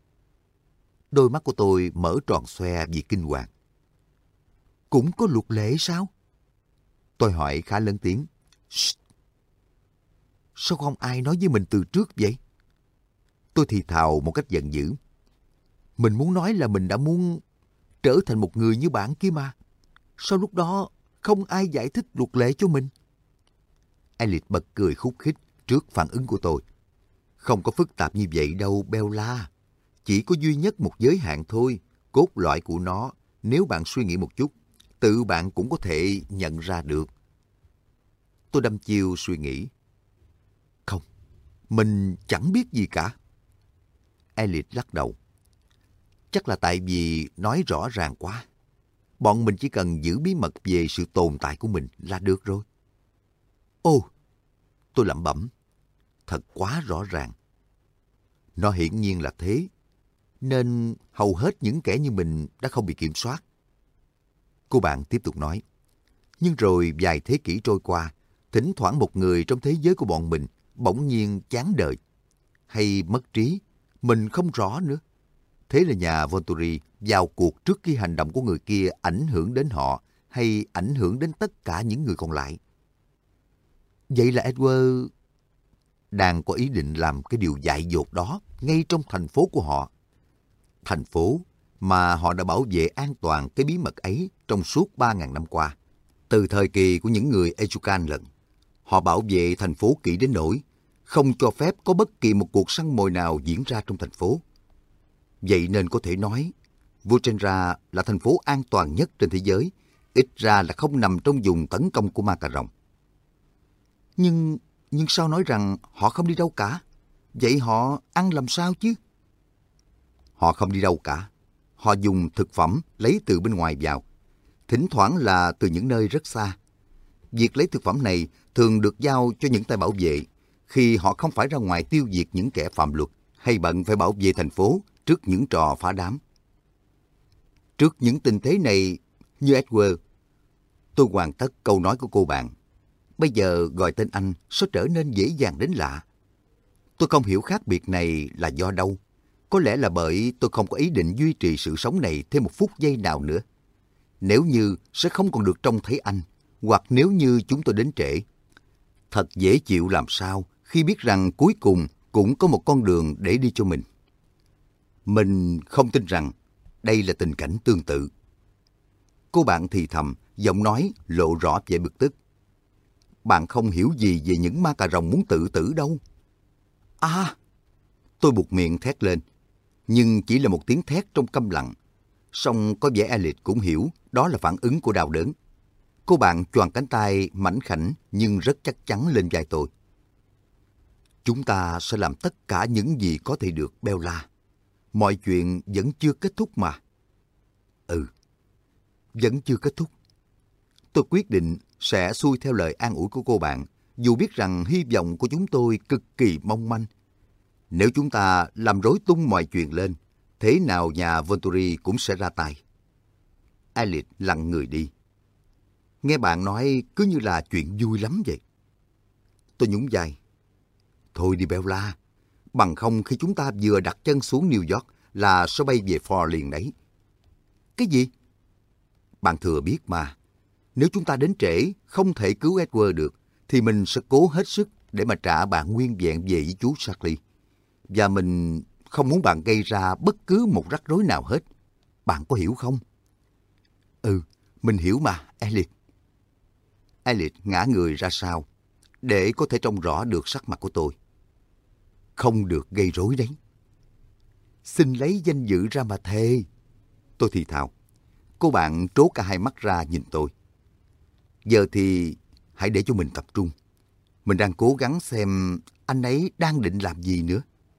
Đôi mắt của tôi mở tròn xoe vì kinh hoàng. Cũng có luật lệ sao? Tôi hỏi khá lớn tiếng. Shh. Sao không ai nói với mình từ trước vậy? Tôi thì thào một cách giận dữ. Mình muốn nói là mình đã muốn trở thành một người như bạn kia mà. Sao lúc đó không ai giải thích luật lệ cho mình? Elliot bật cười khúc khích trước phản ứng của tôi. Không có phức tạp như vậy đâu, Bella. Chỉ có duy nhất một giới hạn thôi, cốt lõi của nó. Nếu bạn suy nghĩ một chút, tự bạn cũng có thể nhận ra được. Tôi đăm chiêu suy nghĩ. Không, mình chẳng biết gì cả. Elliot lắc đầu. Chắc là tại vì nói rõ ràng quá. Bọn mình chỉ cần giữ bí mật về sự tồn tại của mình là được rồi. Ồ, tôi lẩm bẩm. Thật quá rõ ràng. Nó hiển nhiên là thế. Nên hầu hết những kẻ như mình đã không bị kiểm soát. Cô bạn tiếp tục nói. Nhưng rồi vài thế kỷ trôi qua, thỉnh thoảng một người trong thế giới của bọn mình bỗng nhiên chán đời. Hay mất trí, mình không rõ nữa. Thế là nhà Volturi vào cuộc trước khi hành động của người kia ảnh hưởng đến họ hay ảnh hưởng đến tất cả những người còn lại. Vậy là Edward đang có ý định làm cái điều dại dột đó ngay trong thành phố của họ. Thành phố mà họ đã bảo vệ an toàn cái bí mật ấy trong suốt ba ngàn năm qua. Từ thời kỳ của những người Echucan lận, họ bảo vệ thành phố kỹ đến nỗi không cho phép có bất kỳ một cuộc săn mồi nào diễn ra trong thành phố. Vậy nên có thể nói, Voltrenra là thành phố an toàn nhất trên thế giới, ít ra là không nằm trong vùng tấn công của ma cà rồng. Nhưng, nhưng sao nói rằng họ không đi đâu cả? Vậy họ ăn làm sao chứ? Họ không đi đâu cả. Họ dùng thực phẩm lấy từ bên ngoài vào, thỉnh thoảng là từ những nơi rất xa. Việc lấy thực phẩm này thường được giao cho những tay bảo vệ khi họ không phải ra ngoài tiêu diệt những kẻ phạm luật hay bận phải bảo vệ thành phố trước những trò phá đám. Trước những tình thế này, như Edward, tôi hoàn tất câu nói của cô bạn. Bây giờ gọi tên anh sẽ trở nên dễ dàng đến lạ. Tôi không hiểu khác biệt này là do đâu. Có lẽ là bởi tôi không có ý định duy trì sự sống này thêm một phút giây nào nữa. Nếu như sẽ không còn được trông thấy anh, hoặc nếu như chúng tôi đến trễ. Thật dễ chịu làm sao khi biết rằng cuối cùng cũng có một con đường để đi cho mình. Mình không tin rằng đây là tình cảnh tương tự. Cô bạn thì thầm, giọng nói lộ rõ vẻ bực tức. Bạn không hiểu gì về những ma cà rồng muốn tự tử đâu. À! Tôi buột miệng thét lên, nhưng chỉ là một tiếng thét trong câm lặng. Song có vẻ Elliot cũng hiểu đó là phản ứng của đau đớn. Cô bạn choàng cánh tay mảnh khảnh nhưng rất chắc chắn lên vai tôi. Chúng ta sẽ làm tất cả những gì có thể được, Bella. Mọi chuyện vẫn chưa kết thúc mà. Ừ, vẫn chưa kết thúc. Tôi quyết định sẽ xuôi theo lời an ủi của cô bạn, dù biết rằng hy vọng của chúng tôi cực kỳ mong manh. Nếu chúng ta làm rối tung mọi chuyện lên, thế nào nhà Volturi cũng sẽ ra tay. Elliot lặng người đi. Nghe bạn nói cứ như là chuyện vui lắm vậy. Tôi nhún vai. Thôi đi Bella, bằng không khi chúng ta vừa đặt chân xuống New York là sẽ bay về Ford liền đấy. Cái gì? Bạn thừa biết mà, nếu chúng ta đến trễ không thể cứu Edward được, thì mình sẽ cố hết sức để mà trả bạn nguyên vẹn về với chú Charlie. Và mình không muốn bạn gây ra bất cứ một rắc rối nào hết. Bạn có hiểu không? Ừ, mình hiểu mà, Elliot. Elliot ngã người ra sau, để có thể trông rõ được sắc mặt của tôi. Không được gây rối đấy. Xin lấy danh dự ra mà thề. Tôi thì thào. Cô bạn trố cả hai mắt ra nhìn tôi. Giờ thì hãy để cho mình tập trung. Mình đang cố gắng xem anh ấy đang định làm gì nữa.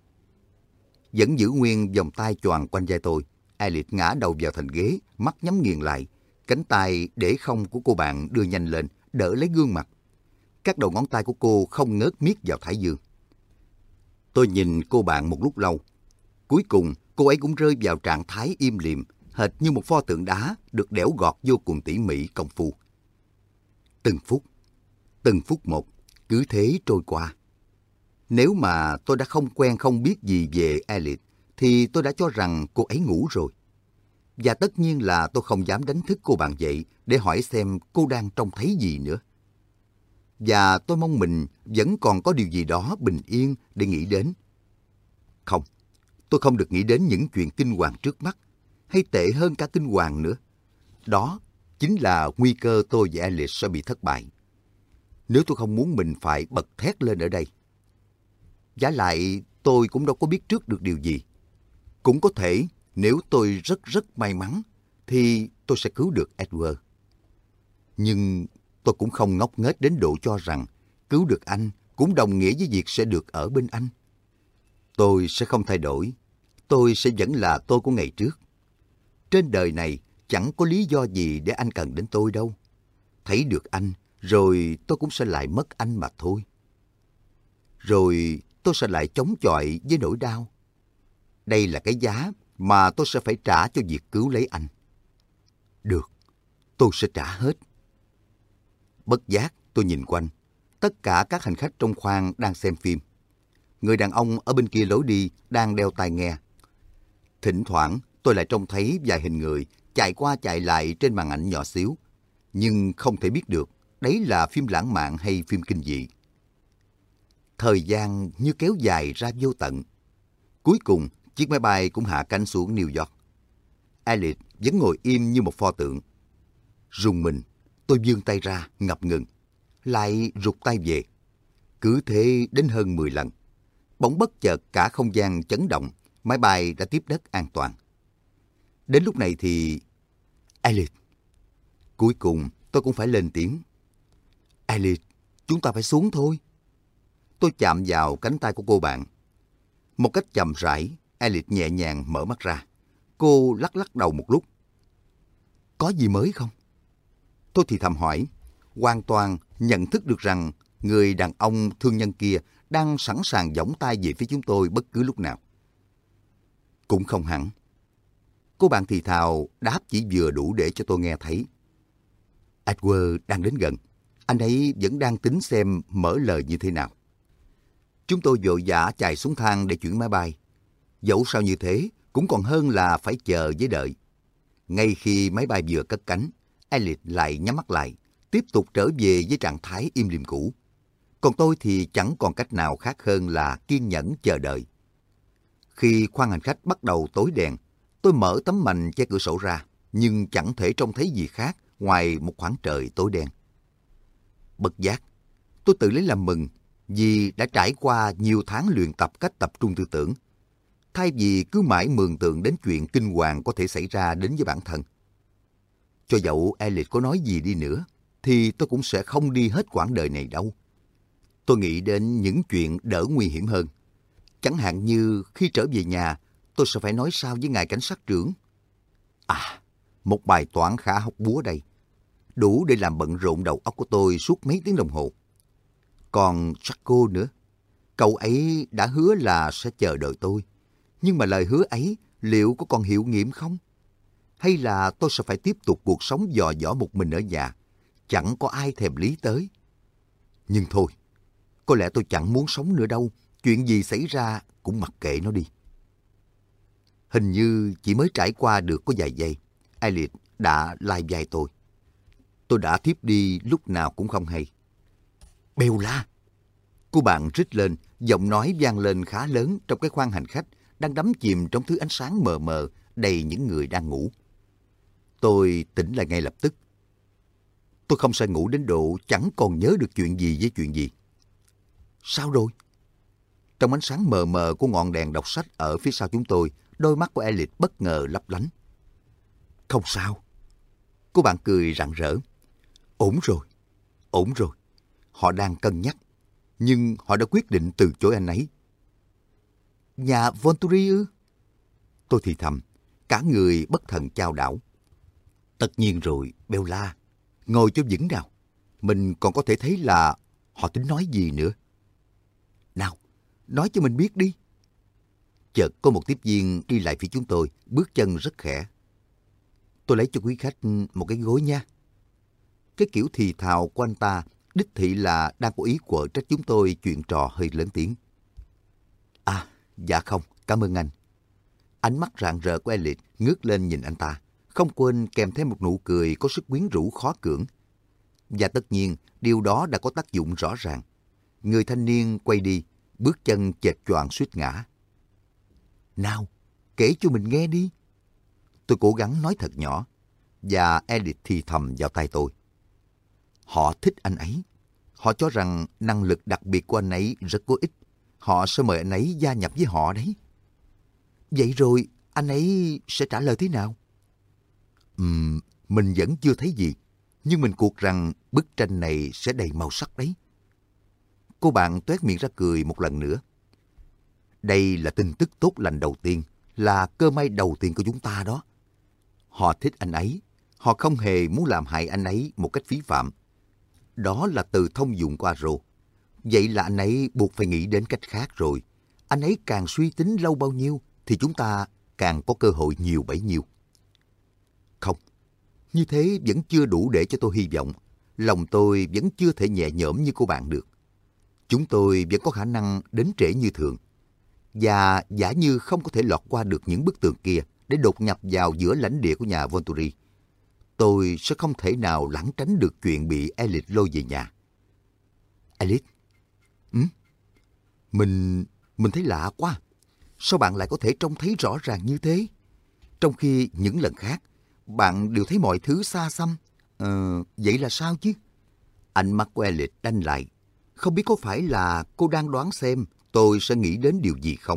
Vẫn giữ nguyên vòng tay choàng quanh vai tôi, Elliot ngã đầu vào thành ghế, mắt nhắm nghiền lại. Cánh tay để không của cô bạn đưa nhanh lên, đỡ lấy gương mặt. Các đầu ngón tay của cô không ngớt miết vào thái dương. Tôi nhìn cô bạn một lúc lâu. Cuối cùng, cô ấy cũng rơi vào trạng thái im lìm, hệt như một pho tượng đá được đẽo gọt vô cùng tỉ mỉ công phu. Từng phút, từng phút một, cứ thế trôi qua. Nếu mà tôi đã không quen không biết gì về Elliot, thì tôi đã cho rằng cô ấy ngủ rồi. Và tất nhiên là tôi không dám đánh thức cô bạn dậy để hỏi xem cô đang trông thấy gì nữa. Và tôi mong mình vẫn còn có điều gì đó bình yên để nghĩ đến. Không, tôi không được nghĩ đến những chuyện kinh hoàng trước mắt, hay tệ hơn cả kinh hoàng nữa. Đó chính là nguy cơ tôi và Elliot sẽ bị thất bại. Nếu tôi không muốn mình phải bật thét lên ở đây. Vả lại tôi cũng đâu có biết trước được điều gì. Cũng có thể nếu tôi rất rất may mắn thì tôi sẽ cứu được Edward. Nhưng tôi cũng không ngốc nghếch đến độ cho rằng cứu được anh cũng đồng nghĩa với việc sẽ được ở bên anh. Tôi sẽ không thay đổi. Tôi sẽ vẫn là tôi của ngày trước. Trên đời này chẳng có lý do gì để anh cần đến tôi đâu. Thấy được anh, rồi tôi cũng sẽ lại mất anh mà thôi. Rồi tôi sẽ lại chống chọi với nỗi đau. Đây là cái giá mà tôi sẽ phải trả cho việc cứu lấy anh. Được, tôi sẽ trả hết. Bất giác tôi nhìn quanh. Tất cả các hành khách trong khoang đang xem phim. Người đàn ông ở bên kia lối đi đang đeo tai nghe. Thỉnh thoảng tôi lại trông thấy vài hình người chạy qua chạy lại trên màn ảnh nhỏ xíu. Nhưng không thể biết được đấy là phim lãng mạn hay phim kinh dị. Thời gian như kéo dài ra vô tận. Cuối cùng, chiếc máy bay cũng hạ cánh xuống New York. Elliot vẫn ngồi im như một pho tượng. Rùng mình, tôi vươn tay ra, ngập ngừng. Lại rụt tay về. Cứ thế đến hơn mười lần. Bỗng bất chợt cả không gian chấn động, máy bay đã tiếp đất an toàn. Đến lúc này thì... Elliot. Cuối cùng tôi cũng phải lên tiếng. Elliot, chúng ta phải xuống thôi. Tôi chạm vào cánh tay của cô bạn. Một cách chậm rãi, Elliot nhẹ nhàng mở mắt ra. Cô lắc lắc đầu một lúc. Có gì mới không? Tôi thì thầm hỏi, hoàn toàn nhận thức được rằng người đàn ông thương nhân kia đang sẵn sàng giỏng tay về phía chúng tôi bất cứ lúc nào. Cũng không hẳn. Cô bạn thì thào đáp chỉ vừa đủ để cho tôi nghe thấy. Edward đang đến gần. Anh ấy vẫn đang tính xem mở lời như thế nào. Chúng tôi vội vã chạy xuống thang để chuyển máy bay. Dẫu sao như thế, cũng còn hơn là phải chờ với đợi. Ngay khi máy bay vừa cất cánh, Elliot lại nhắm mắt lại, tiếp tục trở về với trạng thái im lìm cũ. Còn tôi thì chẳng còn cách nào khác hơn là kiên nhẫn chờ đợi. Khi khoang hành khách bắt đầu tối đèn, tôi mở tấm mành che cửa sổ ra, nhưng chẳng thể trông thấy gì khác ngoài một khoảng trời tối đen. Bất giác, tôi tự lấy làm mừng vì đã trải qua nhiều tháng luyện tập cách tập trung tư tưởng, thay vì cứ mãi mường tượng đến chuyện kinh hoàng có thể xảy ra đến với bản thân. Cho dẫu Elliot có nói gì đi nữa, thì tôi cũng sẽ không đi hết quãng đời này đâu. Tôi nghĩ đến những chuyện đỡ nguy hiểm hơn. Chẳng hạn như khi trở về nhà, tôi sẽ phải nói sao với ngài cảnh sát trưởng. À, một bài toán khá hóc búa đây. Đủ để làm bận rộn đầu óc của tôi suốt mấy tiếng đồng hồ. Còn Jaco nữa. Cậu ấy đã hứa là sẽ chờ đợi tôi. Nhưng mà lời hứa ấy liệu có còn hiệu nghiệm không? Hay là tôi sẽ phải tiếp tục cuộc sống dò dỏ một mình ở nhà, chẳng có ai thèm lý tới? Nhưng thôi, có lẽ tôi chẳng muốn sống nữa đâu. Chuyện gì xảy ra cũng mặc kệ nó đi. Hình như chỉ mới trải qua được có vài giây, Elliot đã lai vai tôi. Tôi đã thiếp đi lúc nào cũng không hay. Bella! Cô bạn rít lên, giọng nói vang lên khá lớn trong cái khoang hành khách đang đắm chìm trong thứ ánh sáng mờ mờ đầy những người đang ngủ. Tôi tỉnh lại ngay lập tức. Tôi không say ngủ đến độ chẳng còn nhớ được chuyện gì với chuyện gì. Sao rồi? Trong ánh sáng mờ mờ của ngọn đèn đọc sách ở phía sau chúng tôi, đôi mắt của Elliot bất ngờ lấp lánh. Không sao. Cô bạn cười rạng rỡ. Ổn rồi, ổn rồi. Họ đang cân nhắc, nhưng họ đã quyết định từ chối anh ấy. Nhà Volturi ư? Tôi thì thầm, cả người bất thần chao đảo. Tất nhiên rồi, Bella. Ngồi cho vững nào. Mình còn có thể thấy là họ tính nói gì nữa. Nào, nói cho mình biết đi. Chợt có một tiếp viên đi lại phía chúng tôi, bước chân rất khẽ. Tôi lấy cho quý khách một cái gối nha. Cái kiểu thì thào của anh ta đích thị là đang có ý quở trách chúng tôi chuyện trò hơi lớn tiếng. À, dạ không, cảm ơn anh. Ánh mắt rạng rỡ của Elliot ngước lên nhìn anh ta, không quên kèm thêm một nụ cười có sức quyến rũ khó cưỡng. Và tất nhiên, điều đó đã có tác dụng rõ ràng. Người thanh niên quay đi, bước chân chệch choạng suýt ngã. Nào, kể cho mình nghe đi. Tôi cố gắng nói thật nhỏ, và Elliot thì thầm vào tai tôi. Họ thích anh ấy. Họ cho rằng năng lực đặc biệt của anh ấy rất có ích. Họ sẽ mời anh ấy gia nhập với họ đấy. Vậy rồi, anh ấy sẽ trả lời thế nào? Ừm, mình vẫn chưa thấy gì. Nhưng mình cuộc rằng bức tranh này sẽ đầy màu sắc đấy. Cô bạn toét miệng ra cười một lần nữa. Đây là tin tức tốt lành đầu tiên, là cơ may đầu tiên của chúng ta đó. Họ thích anh ấy. Họ không hề muốn làm hại anh ấy một cách phí phạm. Đó là từ thông dụng của Aro. Vậy là anh ấy buộc phải nghĩ đến cách khác rồi. Anh ấy càng suy tính lâu bao nhiêu thì chúng ta càng có cơ hội nhiều bấy nhiêu. Không, như thế vẫn chưa đủ để cho tôi hy vọng. Lòng tôi vẫn chưa thể nhẹ nhõm như cô bạn được. Chúng tôi vẫn có khả năng đến trễ như thường. Và giả như không có thể lọt qua được những bức tường kia để đột nhập vào giữa lãnh địa của nhà Volturi, tôi sẽ không thể nào lảng tránh được chuyện bị Elliot lôi về nhà. Elliot? Ừ? Mình... mình thấy lạ quá. Sao bạn lại có thể trông thấy rõ ràng như thế? Trong khi những lần khác, bạn đều thấy mọi thứ xa xăm. Ờ, vậy là sao chứ? Ánh mắt của Elliot đanh lại. Không biết có phải là cô đang đoán xem tôi sẽ nghĩ đến điều gì không?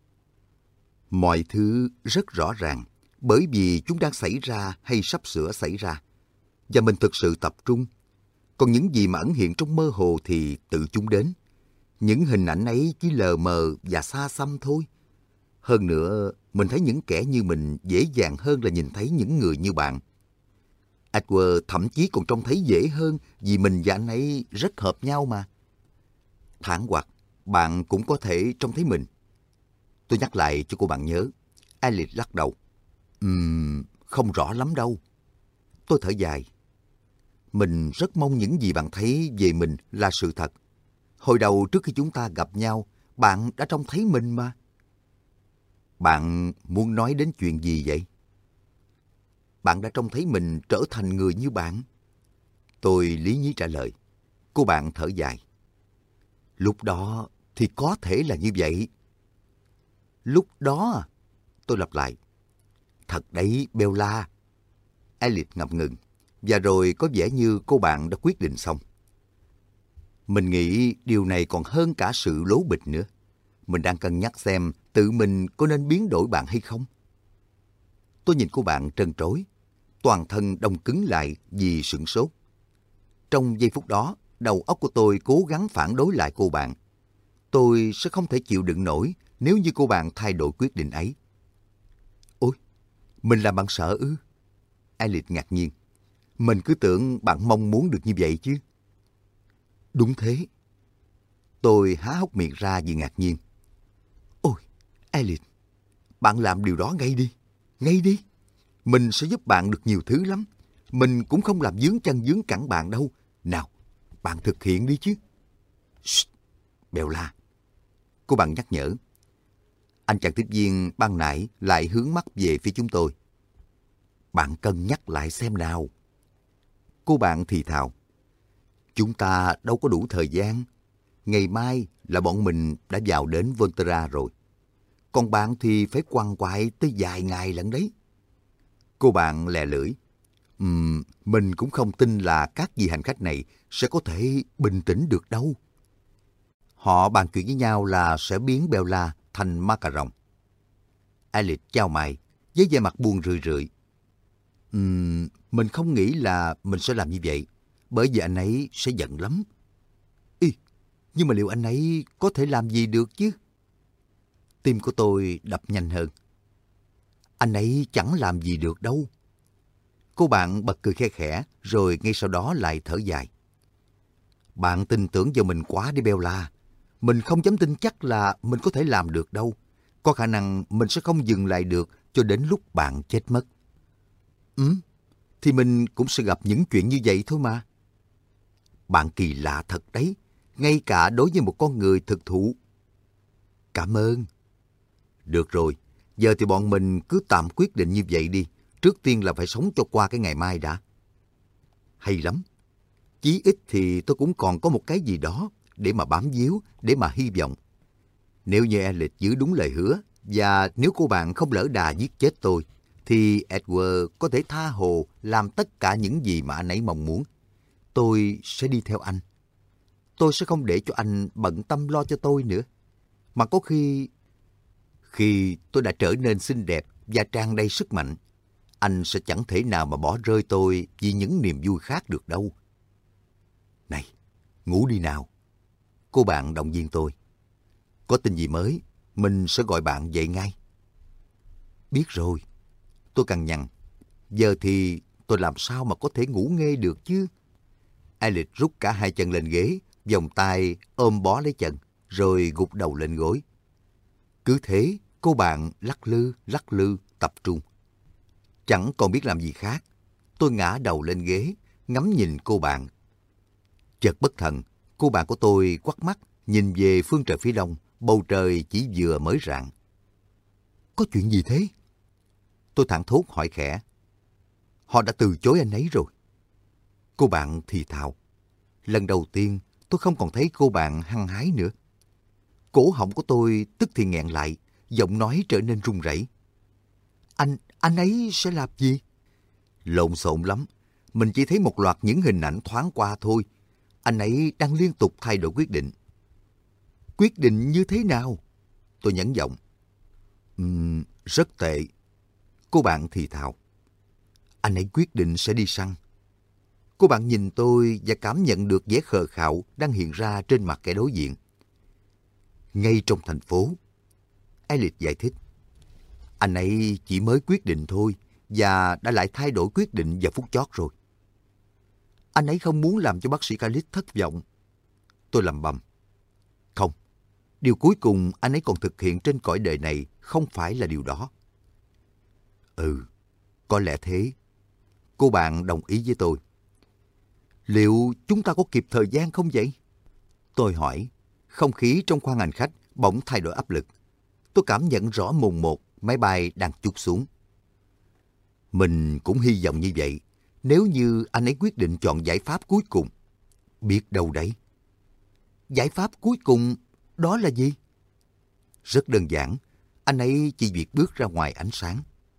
Mọi thứ rất rõ ràng, bởi vì chúng đang xảy ra hay sắp sửa xảy ra. Và mình thực sự tập trung. Còn những gì mà ẩn hiện trong mơ hồ thì tự chúng đến. Những hình ảnh ấy chỉ lờ mờ và xa xăm thôi. Hơn nữa, mình thấy những kẻ như mình dễ dàng hơn là nhìn thấy những người như bạn. Edward thậm chí còn trông thấy dễ hơn vì mình và anh ấy rất hợp nhau mà. Thẳng hoặc, bạn cũng có thể trông thấy mình. Tôi nhắc lại cho cô bạn nhớ. Elliot lắc đầu. Ừm, không rõ lắm đâu. Tôi thở dài. Mình rất mong những gì bạn thấy về mình là sự thật. Hồi đầu trước khi chúng ta gặp nhau, bạn đã trông thấy mình mà. Bạn muốn nói đến chuyện gì vậy? Bạn đã trông thấy mình trở thành người như bạn. Tôi lý nhí trả lời. Cô bạn thở dài. Lúc đó thì có thể là như vậy. Lúc đó à? Tôi lặp lại. Thật đấy, Bella. Elliot ngập ngừng. Và rồi có vẻ như cô bạn đã quyết định xong. Mình nghĩ điều này còn hơn cả sự lố bịch nữa. Mình đang cân nhắc xem tự mình có nên biến đổi bạn hay không. Tôi nhìn cô bạn trân trối. Toàn thân đông cứng lại vì sửng sốt. Trong giây phút đó, đầu óc của tôi cố gắng phản đối lại cô bạn. Tôi sẽ không thể chịu đựng nổi nếu như cô bạn thay đổi quyết định ấy. Ôi, mình làm bạn sợ ư? Elliot ngạc nhiên. Mình cứ tưởng bạn mong muốn được như vậy chứ. Đúng thế. Tôi há hốc miệng ra vì ngạc nhiên. Ôi, Elliot, bạn làm điều đó ngay đi. Ngay đi. Mình sẽ giúp bạn được nhiều thứ lắm. Mình cũng không làm vướng chân vướng cẳng bạn đâu. Nào, bạn thực hiện đi chứ. Shh, Bella. Cô bạn nhắc nhở. Anh chàng tiếp viên ban nãy lại hướng mắt về phía chúng tôi. Bạn cân nhắc lại xem nào. Cô bạn thì thào. Chúng ta đâu có đủ thời gian. ngày mai là bọn mình đã vào đến Volterra rồi. Còn bạn thì phải quằn quại tới vài ngày lận đấy. Cô bạn lè lưỡi. Ừm, mình cũng không tin là các vị hành khách này sẽ có thể bình tĩnh được đâu. Họ bàn chuyện với nhau là sẽ biến Bella thành ma cà rồng. Alice chau mày với vẻ mặt buồn rười rượi. Ừm, mình không nghĩ là mình sẽ làm như vậy, bởi vì anh ấy sẽ giận lắm. Ý, nhưng mà liệu anh ấy có thể làm gì được chứ? Tim của tôi đập nhanh hơn. Anh ấy chẳng làm gì được đâu. Cô bạn bật cười khe khẽ, rồi ngay sau đó lại thở dài. Bạn tin tưởng vào mình quá đi Bella. Mình không dám tin chắc là mình có thể làm được đâu. Có khả năng mình sẽ không dừng lại được cho đến lúc bạn chết mất. Ừ, thì mình cũng sẽ gặp những chuyện như vậy thôi mà. Bạn kỳ lạ thật đấy, ngay cả đối với một con người thực thụ. Cảm ơn. Được rồi, giờ thì bọn mình cứ tạm quyết định như vậy đi. Trước tiên là phải sống cho qua cái ngày mai đã. Hay lắm. Chí ít thì tôi cũng còn có một cái gì đó để mà bám víu, để mà hy vọng. Nếu như Alice giữ đúng lời hứa, và nếu cô bạn không lỡ đà giết chết tôi, thì Edward có thể tha hồ làm tất cả những gì mà anh ấy mong muốn. Tôi sẽ đi theo anh. Tôi sẽ không để cho anh bận tâm lo cho tôi nữa. Mà có khi... Khi tôi đã trở nên xinh đẹp và tràn đầy sức mạnh, anh sẽ chẳng thể nào mà bỏ rơi tôi vì những niềm vui khác được đâu. Này, ngủ đi nào. Cô bạn động viên tôi. Có tin gì mới, mình sẽ gọi bạn dậy ngay. Biết rồi. Tôi cằn nhằn. Giờ thì tôi làm sao mà có thể ngủ nghe được chứ? Alice rút cả hai chân lên ghế, vòng tay ôm bó lấy chân, rồi gục đầu lên gối. Cứ thế, cô bạn lắc lư, lắc lư, tập trung. Chẳng còn biết làm gì khác. Tôi ngã đầu lên ghế, ngắm nhìn cô bạn. Chợt bất thần, cô bạn của tôi quắt mắt, nhìn về phương trời phía đông, bầu trời chỉ vừa mới rạng. Có chuyện gì thế? Tôi thảng thốt hỏi khẽ. Họ đã từ chối anh ấy rồi. Cô bạn thì thào. Lần đầu tiên, tôi không còn thấy cô bạn hăng hái nữa. Cổ họng của tôi tức thì nghẹn lại, giọng nói trở nên run rẩy. Anh, anh ấy sẽ làm gì? Lộn xộn lắm. Mình chỉ thấy một loạt những hình ảnh thoáng qua thôi. Anh ấy đang liên tục thay đổi quyết định. Quyết định như thế nào? Tôi nhấn giọng. Uhm, rất tệ. Cô bạn thì thào. Anh ấy quyết định sẽ đi săn. Cô bạn nhìn tôi và cảm nhận được vẻ khờ khạo đang hiện ra trên mặt kẻ đối diện. Ngay trong thành phố. Alice giải thích. Anh ấy chỉ mới quyết định thôi và đã lại thay đổi quyết định vào phút chót rồi. Anh ấy không muốn làm cho bác sĩ Calix thất vọng. Tôi lẩm bẩm. Không, điều cuối cùng anh ấy còn thực hiện trên cõi đời này không phải là điều đó. Ừ, có lẽ thế. Cô bạn đồng ý với tôi. Liệu chúng ta có kịp thời gian không vậy? Tôi hỏi. Không khí trong khoang hành khách bỗng thay đổi áp lực. Tôi cảm nhận rõ mồn một máy bay đang trút xuống. Mình cũng hy vọng như vậy. Nếu như anh ấy quyết định chọn giải pháp cuối cùng. Biết đâu đấy. Giải pháp cuối cùng đó là gì? Rất đơn giản. Anh ấy chỉ việc bước ra ngoài ánh sáng.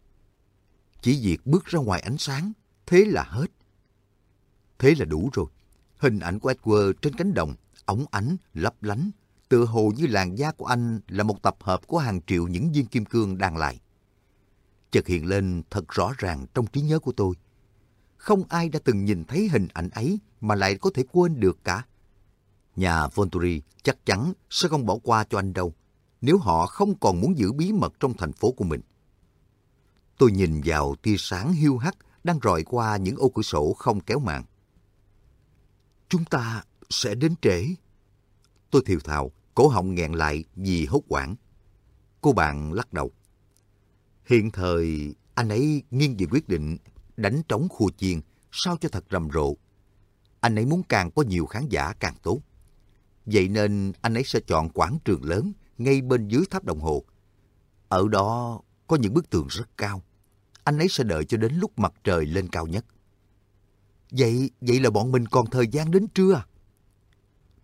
Chỉ việc bước ra ngoài ánh sáng. Thế là hết. Thế là đủ rồi. Hình ảnh của Edward trên cánh đồng, óng ánh, lấp lánh, tựa hồ như làn da của anh là một tập hợp của hàng triệu những viên kim cương đan lại. Chợt hiện lên thật rõ ràng trong trí nhớ của tôi. Không ai đã từng nhìn thấy hình ảnh ấy mà lại có thể quên được cả. Nhà Volturi chắc chắn sẽ không bỏ qua cho anh đâu, nếu họ không còn muốn giữ bí mật trong thành phố của mình. Tôi nhìn vào tia sáng hiu hắt đang rọi qua những ô cửa sổ không kéo màn. Chúng ta sẽ đến trễ. Tôi thều thào, cổ họng nghẹn lại vì hốt hoảng. Cô bạn lắc đầu. Hiện thời, anh ấy nghiêng về quyết định đánh trống khua chiên sao cho thật rầm rộ. Anh ấy muốn càng có nhiều khán giả càng tốt. Vậy nên anh ấy sẽ chọn quảng trường lớn ngay bên dưới tháp đồng hồ. Ở đó có những bức tường rất cao. Anh ấy sẽ đợi cho đến lúc mặt trời lên cao nhất. Vậy, vậy là bọn mình còn thời gian đến trưa à?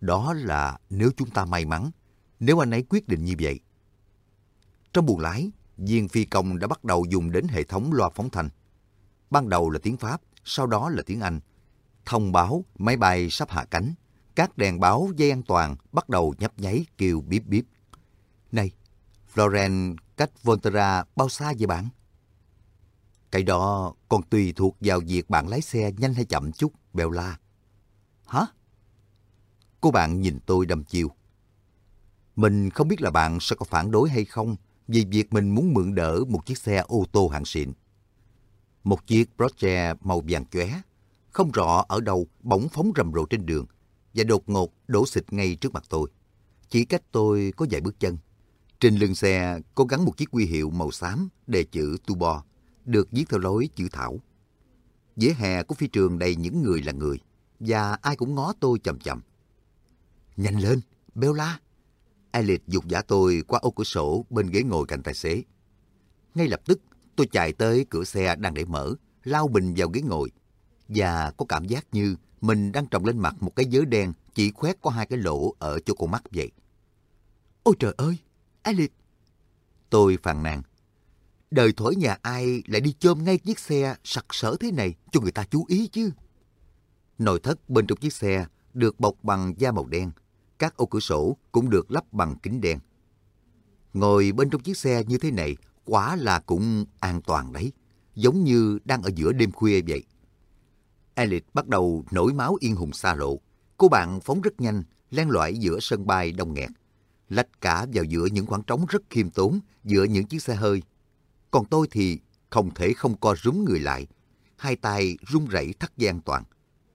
Đó là nếu chúng ta may mắn, nếu anh ấy quyết định như vậy. Trong buồng lái, viên phi công đã bắt đầu dùng đến hệ thống loa phóng thanh. Ban đầu là tiếng Pháp, sau đó là tiếng Anh. Thông báo máy bay sắp hạ cánh. Các đèn báo dây an toàn bắt đầu nhấp nháy kêu bíp bíp. Này, Florence cách Volterra bao xa vậy bạn? Cái đó còn tùy thuộc vào việc bạn lái xe nhanh hay chậm chút, Bella. Hả? Cô bạn nhìn tôi đăm chiêu. Mình không biết là bạn sẽ có phản đối hay không vì việc mình muốn mượn đỡ một chiếc xe ô tô hạng xịn. Một chiếc Porsche màu vàng chóe, không rõ ở đâu bỗng phóng rầm rộ trên đường và đột ngột đổ xịch ngay trước mặt tôi. Chỉ cách tôi có vài bước chân. Trên lưng xe có gắn một chiếc huy hiệu màu xám đề chữ Tubo, được viết theo lối chữ thảo. Vỉa hè của phi trường đầy những người là người, và ai cũng ngó tôi chằm chằm. Nhanh lên, Bella! Elliot giục giả tôi qua ô cửa sổ bên ghế ngồi cạnh tài xế. Ngay lập tức, tôi chạy tới cửa xe đang để mở, lao mình vào ghế ngồi, và có cảm giác như mình đang trồng lên mặt một cái vớ đen chỉ khoét có hai cái lỗ ở chỗ con mắt vậy. Ôi trời ơi, Elliot! Tôi phàn nàn. Đời thổi nhà ai lại đi chôm ngay chiếc xe sặc sỡ thế này cho người ta chú ý chứ. Nội thất bên trong chiếc xe được bọc bằng da màu đen. Các ô cửa sổ cũng được lắp bằng kính đen. Ngồi bên trong chiếc xe như thế này quả là cũng an toàn đấy, giống như đang ở giữa đêm khuya vậy. Elliot bắt đầu nổi máu yên hùng xa lộ. Cô bạn phóng rất nhanh, len lỏi giữa sân bay đông nghẹt, lách cả vào giữa những khoảng trống rất khiêm tốn giữa những chiếc xe hơi. Còn tôi thì không thể không co rúm người lại, hai tay run rẩy thắt dây an toàn.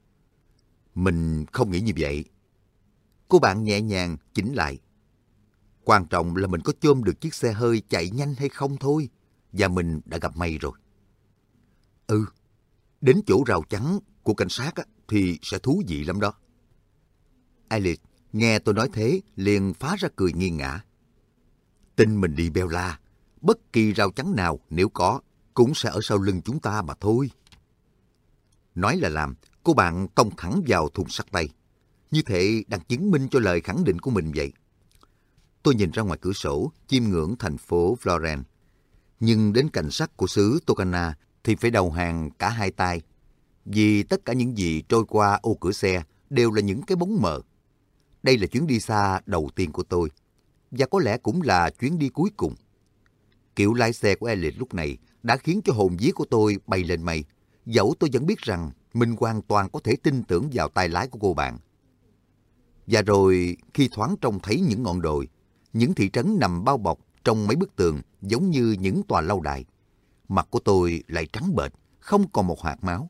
Mình không nghĩ như vậy. Cô bạn nhẹ nhàng chỉnh lại. Quan trọng là mình có chôm được chiếc xe hơi chạy nhanh hay không thôi, và mình đã gặp may rồi. Ừ, đến chỗ rào chắn của cảnh sát á, thì sẽ thú vị lắm đó. Elliot nghe tôi nói thế liền phá ra cười nghiêng ngã. Tin mình đi, Bella, bất kỳ rào chắn nào nếu có cũng sẽ ở sau lưng chúng ta mà thôi. Nói là làm, cô bạn tông thẳng vào thùng sắt tay, như thể đang chứng minh cho lời khẳng định của mình vậy. Tôi nhìn ra ngoài cửa sổ, chiêm ngưỡng thành phố Florence. Nhưng đến cảnh sắc của xứ Toscana thì phải đầu hàng cả hai tay, vì tất cả những gì trôi qua ô cửa xe đều là những cái bóng mờ. Đây là chuyến đi xa đầu tiên của tôi, và có lẽ cũng là chuyến đi cuối cùng. Kiểu lái xe của Elliot lúc này đã khiến cho hồn vía của tôi bay lên mây, dẫu tôi vẫn biết rằng mình hoàn toàn có thể tin tưởng vào tay lái của cô bạn. Và rồi khi thoáng trông thấy những ngọn đồi, những thị trấn nằm bao bọc trong mấy bức tường giống như những tòa lâu đài, mặt của tôi lại trắng bệch, không còn một hạt máu.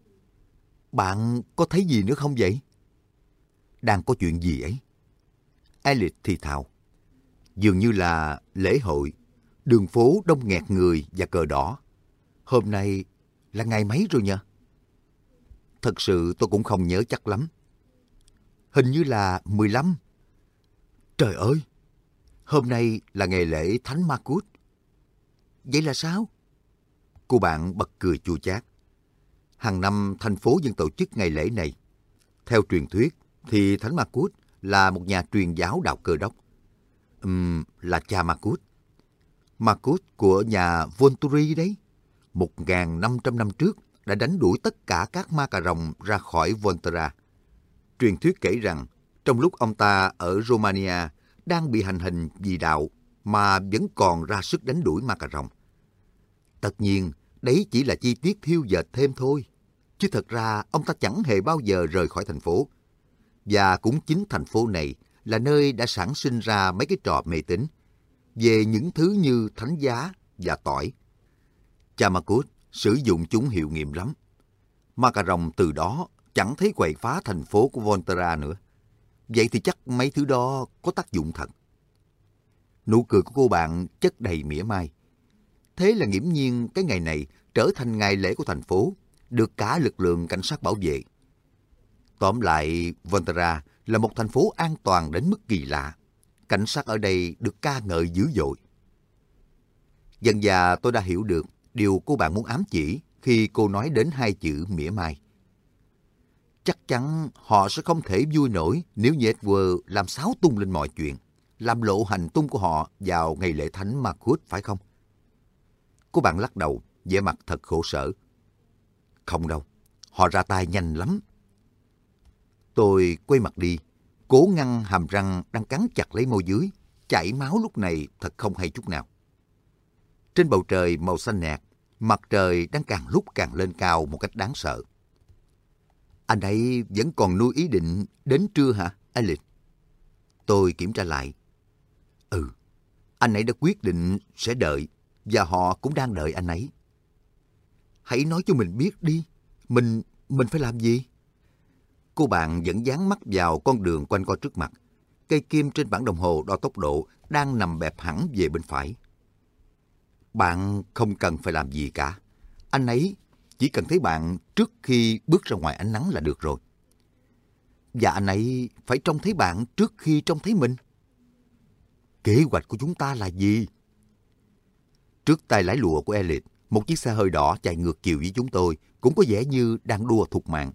Bạn có thấy gì nữa không vậy? Đang có chuyện gì ấy? Elliot thì thào. Dường như là lễ hội, đường phố đông nghẹt người và cờ đỏ. Hôm nay là ngày mấy rồi nhỉ? Thật sự tôi cũng không nhớ chắc lắm. Hình như là mười lăm. Trời ơi! Hôm nay là ngày lễ Thánh Marcus. Vậy là sao? Cô bạn bật cười chua chát. Hàng năm thành phố vẫn tổ chức ngày lễ này. Theo truyền thuyết thì Thánh Marcus là một nhà truyền giáo đạo Cơ đốc. Ừm, là cha Marcus. Marcus của nhà Volturi đấy. Một nghìn năm trăm năm trước đã đánh đuổi tất cả các ma cà rồng ra khỏi Volterra. Truyền thuyết kể rằng trong lúc ông ta ở Romania đang bị hành hình vì đạo mà vẫn còn ra sức đánh đuổi ma cà rồng. Tất nhiên, đấy chỉ là chi tiết thiêu dệt thêm thôi. Chứ thật ra ông ta chẳng hề bao giờ rời khỏi thành phố. Và cũng chính thành phố này là nơi đã sản sinh ra mấy cái trò mê tín về những thứ như thánh giá và tỏi. Cha Marcus sử dụng chúng hiệu nghiệm lắm. Ma cà rồng từ đó chẳng thấy quậy phá thành phố của Volterra nữa. Vậy thì chắc mấy thứ đó có tác dụng thật. Nụ cười của cô bạn chất đầy mỉa mai. Thế là nghiễm nhiên cái ngày này trở thành ngày lễ của thành phố, được cả lực lượng cảnh sát bảo vệ. Tóm lại, Volterra là một thành phố an toàn đến mức kỳ lạ. Cảnh sát ở đây được ca ngợi dữ dội. Dần dà tôi đã hiểu được điều cô bạn muốn ám chỉ khi cô nói đến hai chữ mỉa mai. Chắc chắn họ sẽ không thể vui nổi nếu như Edward làm xáo tung lên mọi chuyện, làm lộ hành tung của họ vào ngày lễ thánh Marcus, phải không? Cô bạn lắc đầu, vẻ mặt thật khổ sở. Không đâu, họ ra tay nhanh lắm. Tôi quay mặt đi, cố ngăn hàm răng đang cắn chặt lấy môi dưới, chảy máu lúc này thật không hay chút nào. Trên bầu trời màu xanh nhạt, mặt trời đang càng lúc càng lên cao một cách đáng sợ. Anh ấy vẫn còn nuôi ý định đến trưa hả, Elliot? Tôi kiểm tra lại. Ừ, anh ấy đã quyết định sẽ đợi, và họ cũng đang đợi anh ấy. Hãy nói cho mình biết đi, mình, mình phải làm gì? Cô bạn vẫn dán mắt vào con đường quanh co trước mặt. Cây kim trên bảng đồng hồ đo tốc độ đang nằm bẹp hẳn về bên phải. Bạn không cần phải làm gì cả. Anh ấy chỉ cần thấy bạn trước khi bước ra ngoài ánh nắng là được rồi. Và anh ấy phải trông thấy bạn trước khi trông thấy mình. Kế hoạch của chúng ta là gì? Trước tay lái lụa của Elliot, một chiếc xe hơi đỏ chạy ngược chiều với chúng tôi, cũng có vẻ như đang đua thục mạng.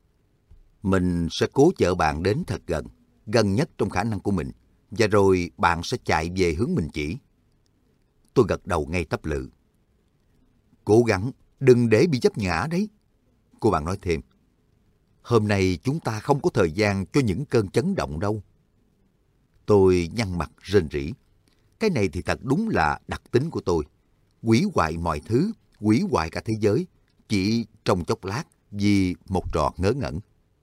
Mình sẽ cố chở bạn đến thật gần, gần nhất trong khả năng của mình, và rồi bạn sẽ chạy về hướng mình chỉ. Tôi gật đầu ngay tấp lự. Cố gắng, đừng để bị vấp ngã đấy. Cô bạn nói thêm. Hôm nay chúng ta không có thời gian cho những cơn chấn động đâu. Tôi nhăn mặt rên rỉ. Cái này thì thật đúng là đặc tính của tôi. Hủy hoại mọi thứ, hủy hoại cả thế giới, chỉ trong chốc lát vì một trò ngớ ngẩn.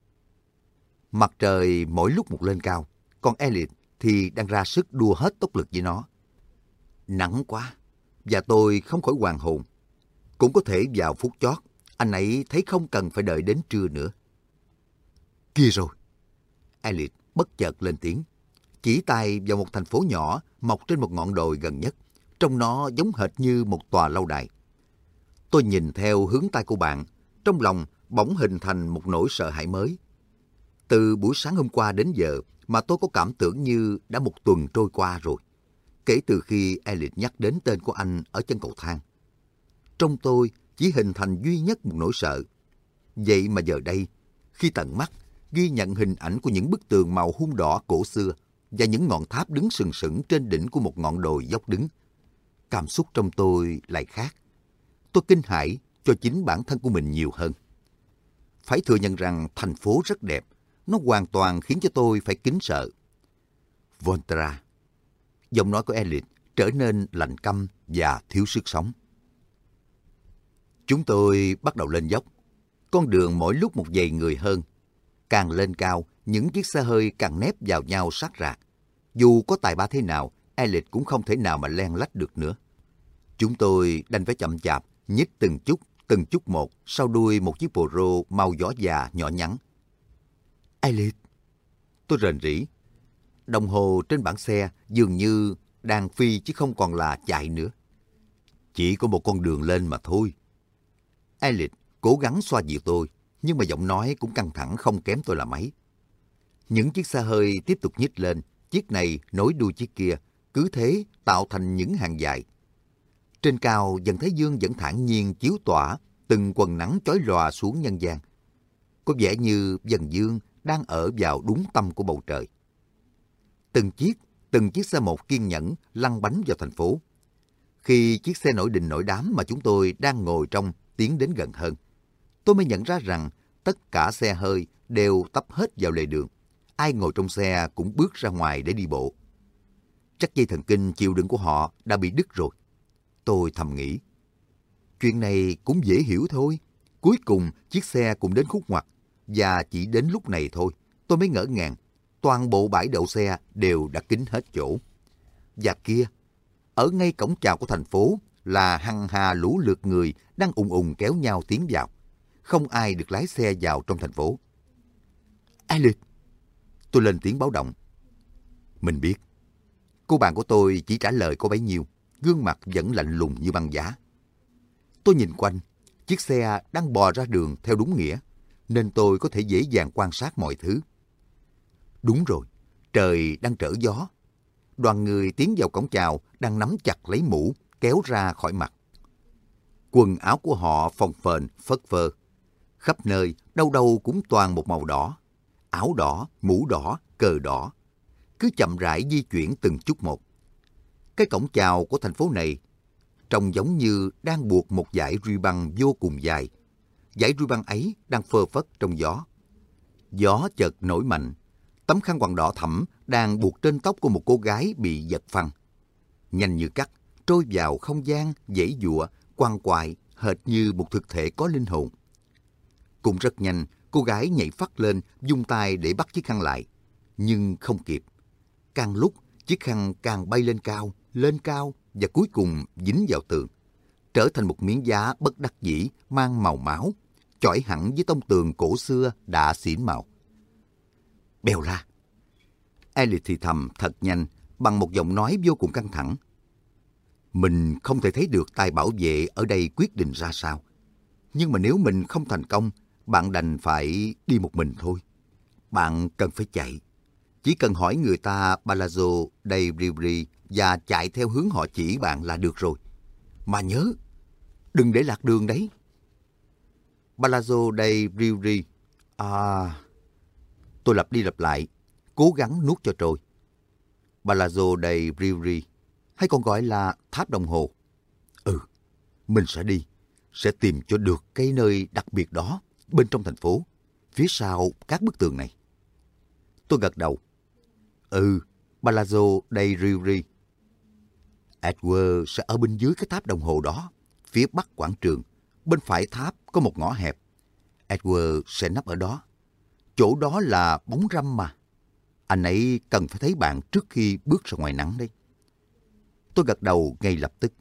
Mặt trời mỗi lúc một lên cao, còn Elliot thì đang ra sức đua hết tốc lực với nó. Nắng quá, và tôi không khỏi hoàn hồn. Cũng có thể vào phút chót, anh ấy thấy không cần phải đợi đến trưa nữa. Kia rồi! Elliot bất chợt lên tiếng, chỉ tay vào một thành phố nhỏ mọc trên một ngọn đồi gần nhất, trông nó giống hệt như một tòa lâu đài. Tôi nhìn theo hướng tay của bạn, trong lòng bỗng hình thành một nỗi sợ hãi mới. Từ buổi sáng hôm qua đến giờ mà tôi có cảm tưởng như đã một tuần trôi qua rồi, kể từ khi Elliot nhắc đến tên của anh ở chân cầu thang. Trong tôi chỉ hình thành duy nhất một nỗi sợ. Vậy mà giờ đây, khi tận mắt ghi nhận hình ảnh của những bức tường màu hun đỏ cổ xưa và những ngọn tháp đứng sừng sững trên đỉnh của một ngọn đồi dốc đứng, cảm xúc trong tôi lại khác. Tôi kinh hãi cho chính bản thân của mình nhiều hơn. Phải thừa nhận rằng thành phố rất đẹp, nó hoàn toàn khiến cho tôi phải kính sợ. Volterra. Giọng nói của Elliot trở nên lạnh căm và thiếu sức sống. Chúng tôi bắt đầu lên dốc. Con đường mỗi lúc một dày người hơn. Càng lên cao, những chiếc xe hơi càng nép vào nhau sát rạc. Dù có tài ba thế nào, Elliot cũng không thể nào mà len lách được nữa. Chúng tôi đành phải chậm chạp, nhích từng chút, từng chút một sau đuôi một chiếc Peugeot màu gió già nhỏ nhắn. Elliot! Tôi rền rĩ. Đồng hồ trên bảng xe dường như đang phi chứ không còn là chạy nữa. Chỉ có một con đường lên mà thôi. Elliot cố gắng xoa dịu tôi, nhưng mà giọng nói cũng căng thẳng không kém tôi là mấy. Những chiếc xe hơi tiếp tục nhích lên, chiếc này nối đuôi chiếc kia, cứ thế tạo thành những hàng dài. Trên cao dần thái dương vẫn thản nhiên chiếu tỏa từng quầng nắng chói lòa xuống nhân gian. Có vẻ như dần dương đang ở vào đúng tâm của bầu trời. Từng chiếc, từng chiếc xe một kiên nhẫn lăn bánh vào thành phố. Khi chiếc xe nổi đình nổi đám mà chúng tôi đang ngồi trong tiến đến gần hơn, tôi mới nhận ra rằng tất cả xe hơi đều tấp hết vào lề đường. Ai ngồi trong xe cũng bước ra ngoài để đi bộ. Chắc dây thần kinh chịu đựng của họ đã bị đứt rồi. Tôi thầm nghĩ. Chuyện này cũng dễ hiểu thôi. Cuối cùng chiếc xe cũng đến khúc ngoặt. Và chỉ đến lúc này thôi, tôi mới ngỡ ngàng. Toàn bộ bãi đậu xe đều đã kín hết chỗ. Và kia, ở ngay cổng chào của thành phố là hằng hà lũ lượt người đang ùn ùn kéo nhau tiến vào. Không ai được lái xe vào trong thành phố. Elliot! Tôi lên tiếng báo động. Mình biết. Cô bạn của tôi chỉ trả lời có bấy nhiêu, gương mặt vẫn lạnh lùng như băng giá. Tôi nhìn quanh, chiếc xe đang bò ra đường theo đúng nghĩa, nên tôi có thể dễ dàng quan sát mọi thứ. Đúng rồi, trời đang trở gió. Đoàn người tiến vào cổng chào đang nắm chặt lấy mũ, kéo ra khỏi mặt. Quần áo của họ phồng phềnh, phất phơ. Khắp nơi, đâu đâu cũng toàn một màu đỏ. Áo đỏ, mũ đỏ, cờ đỏ. Cứ chậm rãi di chuyển từng chút một. Cái cổng chào của thành phố này trông giống như đang buộc một dải ruy băng vô cùng dài. Dải ruy băng ấy đang phơ phất trong gió. Gió chợt nổi mạnh. Tấm khăn quàng đỏ thẫm đang buộc trên tóc của một cô gái bị giật phăng. Nhanh như cắt, trôi vào không gian, giãy giụa, quằn quại, hệt như một thực thể có linh hồn. Cũng rất nhanh, cô gái nhảy phắt lên, vung tay để bắt chiếc khăn lại. Nhưng không kịp. Càng lúc, chiếc khăn càng bay lên cao, lên cao và cuối cùng dính vào tường. Trở thành một miếng giá bất đắc dĩ mang màu máu, chọi hẳn với tông tường cổ xưa đã xỉn màu. Bèo la! Elliot thì thầm thật nhanh bằng một giọng nói vô cùng căng thẳng. Mình không thể thấy được tay bảo vệ ở đây quyết định ra sao. Nhưng mà nếu mình không thành công, bạn đành phải đi một mình thôi. Bạn cần phải chạy. Chỉ cần hỏi người ta Palazzo dei Rivoli và chạy theo hướng họ chỉ bạn là được rồi. Mà nhớ, đừng để lạc đường đấy. Palazzo dei Rivoli. À... Tôi lặp đi lặp lại, cố gắng nuốt cho trôi. Palazzo dei Rivoli, hay còn gọi là tháp đồng hồ. Ừ, mình sẽ đi, sẽ tìm cho được cái nơi đặc biệt đó bên trong thành phố, phía sau các bức tường này. Tôi gật đầu. Ừ, Palazzo dei Rivoli. Edward sẽ ở bên dưới cái tháp đồng hồ đó, phía bắc quảng trường. Bên phải tháp có một ngõ hẹp. Edward sẽ nấp ở đó. Chỗ đó là bóng râm mà. Anh ấy cần phải thấy bạn trước khi bước ra ngoài nắng đấy. Tôi gật đầu ngay lập tức.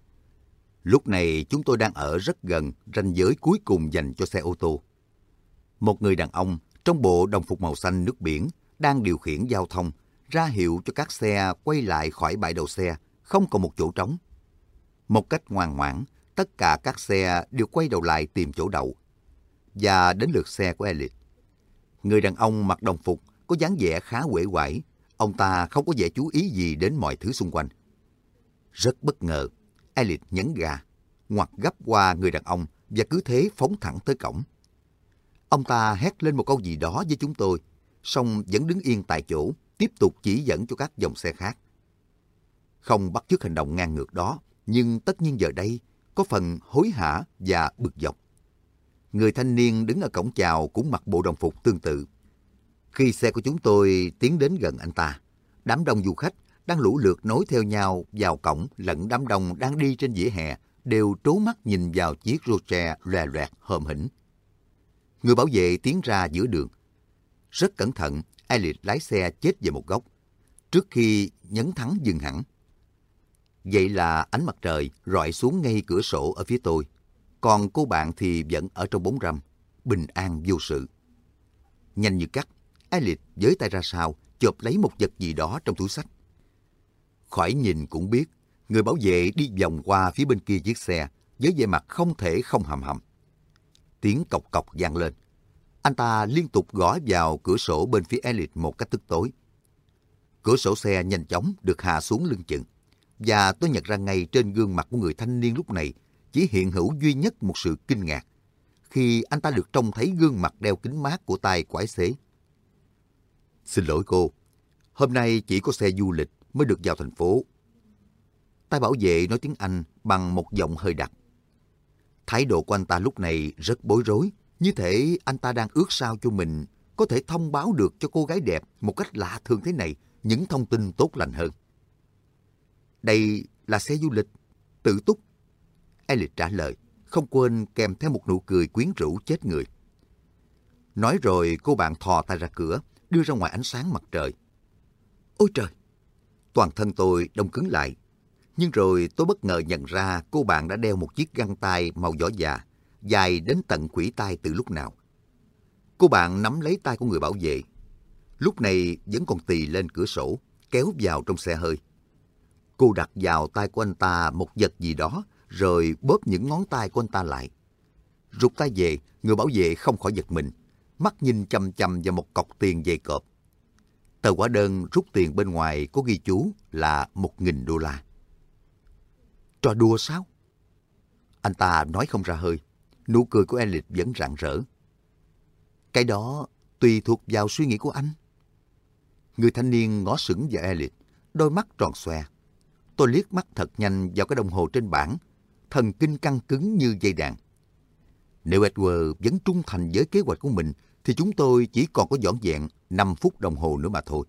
Lúc này chúng tôi đang ở rất gần ranh giới cuối cùng dành cho xe ô tô. Một người đàn ông trong bộ đồng phục màu xanh nước biển đang điều khiển giao thông, ra hiệu cho các xe quay lại khỏi bãi đậu xe, không còn một chỗ trống. Một cách ngoan ngoãn, tất cả các xe đều quay đầu lại tìm chỗ đậu. Và đến lượt xe của Elliot. Người đàn ông mặc đồng phục có dáng vẻ khá uể oải. Ông ta không có vẻ chú ý gì đến mọi thứ xung quanh. Rất bất ngờ, Elliot nhấn ga, ngoặt gấp qua người đàn ông và cứ thế phóng thẳng tới cổng. Ông ta hét lên một câu gì đó với chúng tôi, song vẫn đứng yên tại chỗ, tiếp tục chỉ dẫn cho các dòng xe khác. Không bắt chước hành động ngang ngược đó, nhưng tất nhiên giờ đây có phần hối hả và bực dọc. Người thanh niên đứng ở cổng chào cũng mặc bộ đồng phục tương tự. Khi xe của chúng tôi tiến đến gần anh ta, đám đông du khách đang lũ lượt nối theo nhau vào cổng lẫn đám đông đang đi trên vỉa hè đều trố mắt nhìn vào chiếc Roche loè loẹt hờm hỉnh. Người bảo vệ tiến ra giữa đường. Rất cẩn thận, Elliot lái xe chết về một góc, trước khi nhấn thắng dừng hẳn. Vậy là ánh mặt trời rọi xuống ngay cửa sổ ở phía tôi, còn cô bạn thì vẫn ở trong bóng râm, bình an vô sự. Nhanh như cắt, Elliot giơ tay ra sau, chộp lấy một vật gì đó trong túi xách. Khỏi nhìn cũng biết, người bảo vệ đi vòng qua phía bên kia chiếc xe, với vẻ mặt không thể không hầm hầm. Tiếng cộc cộc vang lên. Anh ta liên tục gõ vào cửa sổ bên phía Elliot một cách tức tối. Cửa sổ xe nhanh chóng được hạ xuống lưng chừng, và tôi nhận ra ngay trên gương mặt của người thanh niên lúc này chỉ hiện hữu duy nhất một sự kinh ngạc, khi anh ta được trông thấy gương mặt đeo kính mát của tài quái xế. Xin lỗi cô, hôm nay chỉ có xe du lịch mới được vào thành phố. Tài bảo vệ nói tiếng Anh bằng một giọng hơi đặc. Thái độ của anh ta lúc này rất bối rối, như thể anh ta đang ước sao cho mình có thể thông báo được cho cô gái đẹp một cách lạ thường thế này những thông tin tốt lành hơn. Đây là xe du lịch, tự túc. Elliot trả lời, không quên kèm theo một nụ cười quyến rũ chết người. Nói rồi cô bạn thò tay ra cửa, đưa ra ngoài ánh sáng mặt trời. Ôi trời! Toàn thân tôi đông cứng lại. Nhưng rồi tôi bất ngờ nhận ra cô bạn đã đeo một chiếc găng tay màu vỏ già, dài đến tận khuỷu tay từ lúc nào. Cô bạn nắm lấy tay của người bảo vệ. Lúc này vẫn còn tì lên cửa sổ, kéo vào trong xe hơi. Cô đặt vào tay của anh ta một vật gì đó, rồi bóp những ngón tay của anh ta lại. Rụt tay về, người bảo vệ không khỏi giật mình, mắt nhìn chằm chằm vào một cọc tiền dày cộp. Tờ hóa đơn rút tiền bên ngoài có ghi chú là một nghìn đô la. Trò đùa sao? Anh ta nói không ra hơi. Nụ cười của Elliot vẫn rạng rỡ. Cái đó tùy thuộc vào suy nghĩ của anh. Người thanh niên ngó sững vào Elliot, đôi mắt tròn xoe. Tôi liếc mắt thật nhanh vào cái đồng hồ trên bảng, thần kinh căng cứng như dây đàn. Nếu Edward vẫn trung thành với kế hoạch của mình, thì chúng tôi chỉ còn có vỏn vẹn năm phút đồng hồ nữa mà thôi.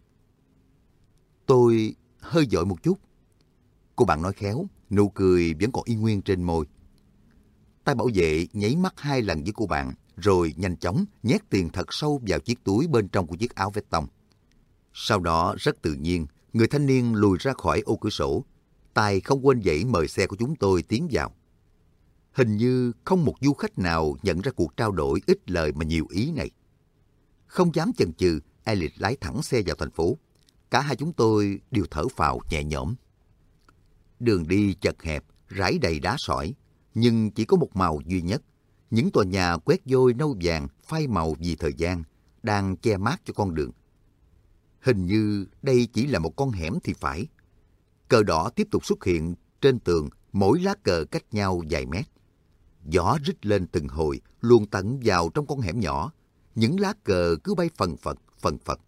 Tôi hơi vội một chút. Cô bạn nói khéo, nụ cười vẫn còn y nguyên trên môi. Tay bảo vệ nháy mắt hai lần với cô bạn, rồi nhanh chóng nhét tiền thật sâu vào chiếc túi bên trong của chiếc áo vest tông. Sau đó rất tự nhiên, người thanh niên lùi ra khỏi ô cửa sổ, tay không quên vẫy mời xe của chúng tôi tiến vào. Hình như không một du khách nào nhận ra cuộc trao đổi ít lời mà nhiều ý này. Không dám chần chừ, Elliot lái thẳng xe vào thành phố. Cả hai chúng tôi đều thở phào nhẹ nhõm. Đường đi chật hẹp, rải đầy đá sỏi, nhưng chỉ có một màu duy nhất. Những tòa nhà quét vôi nâu vàng phai màu vì thời gian, đang che mát cho con đường. Hình như đây chỉ là một con hẻm thì phải. Cờ đỏ tiếp tục xuất hiện trên tường, mỗi lá cờ cách nhau vài mét. Gió rít lên từng hồi, luồn tận vào trong con hẻm nhỏ. Những lá cờ cứ bay phần phật, phần phật.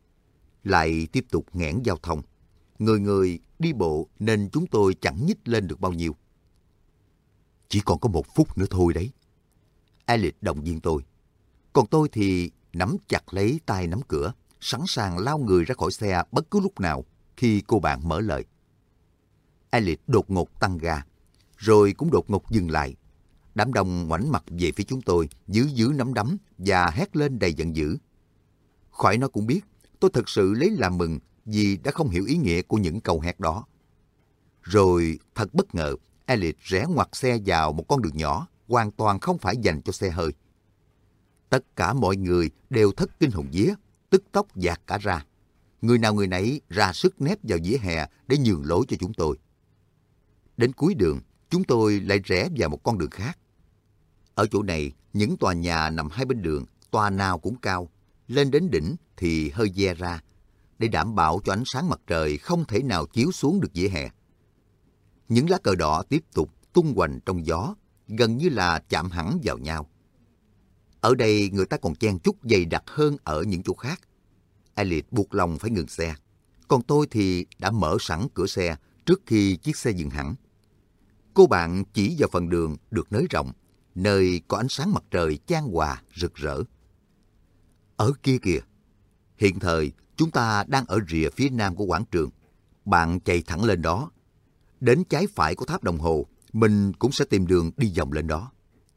Lại tiếp tục nghẽn giao thông. Người người đi bộ nên chúng tôi chẳng nhích lên được bao nhiêu. Chỉ còn có một phút nữa thôi đấy. Elliot động viên tôi. Còn tôi thì nắm chặt lấy tay nắm cửa, sẵn sàng lao người ra khỏi xe bất cứ lúc nào khi cô bạn mở lời. Elliot đột ngột tăng ga, rồi cũng đột ngột dừng lại. Đám đông ngoảnh mặt về phía chúng tôi, giữ giữ nắm đấm và hét lên đầy giận dữ. Khỏi nói cũng biết, tôi thật sự lấy làm mừng vì đã không hiểu ý nghĩa của những câu hét đó. Rồi thật bất ngờ, Elliot rẽ ngoặt xe vào một con đường nhỏ, hoàn toàn không phải dành cho xe hơi. Tất cả mọi người đều thất kinh hồn vía, tức tốc dạt cả ra. Người nào người nấy ra sức nép vào vỉa hè để nhường lối cho chúng tôi. Đến cuối đường, chúng tôi lại rẽ vào một con đường khác. Ở chỗ này, những tòa nhà nằm hai bên đường, tòa nào cũng cao. Lên đến đỉnh thì hơi ve ra, để đảm bảo cho ánh sáng mặt trời không thể nào chiếu xuống được vỉa hè. Những lá cờ đỏ tiếp tục tung hoành trong gió, gần như là chạm hẳn vào nhau. Ở đây người ta còn chen chúc dày đặc hơn ở những chỗ khác. Elliot buộc lòng phải ngừng xe, còn tôi thì đã mở sẵn cửa xe trước khi chiếc xe dừng hẳn. Cô bạn chỉ vào phần đường được nới rộng, nơi có ánh sáng mặt trời chan hòa rực rỡ. Ở kia kìa, hiện thời chúng ta đang ở rìa phía nam của quảng trường. Bạn chạy thẳng lên đó. Đến trái phải của tháp đồng hồ, mình cũng sẽ tìm đường đi vòng lên đó.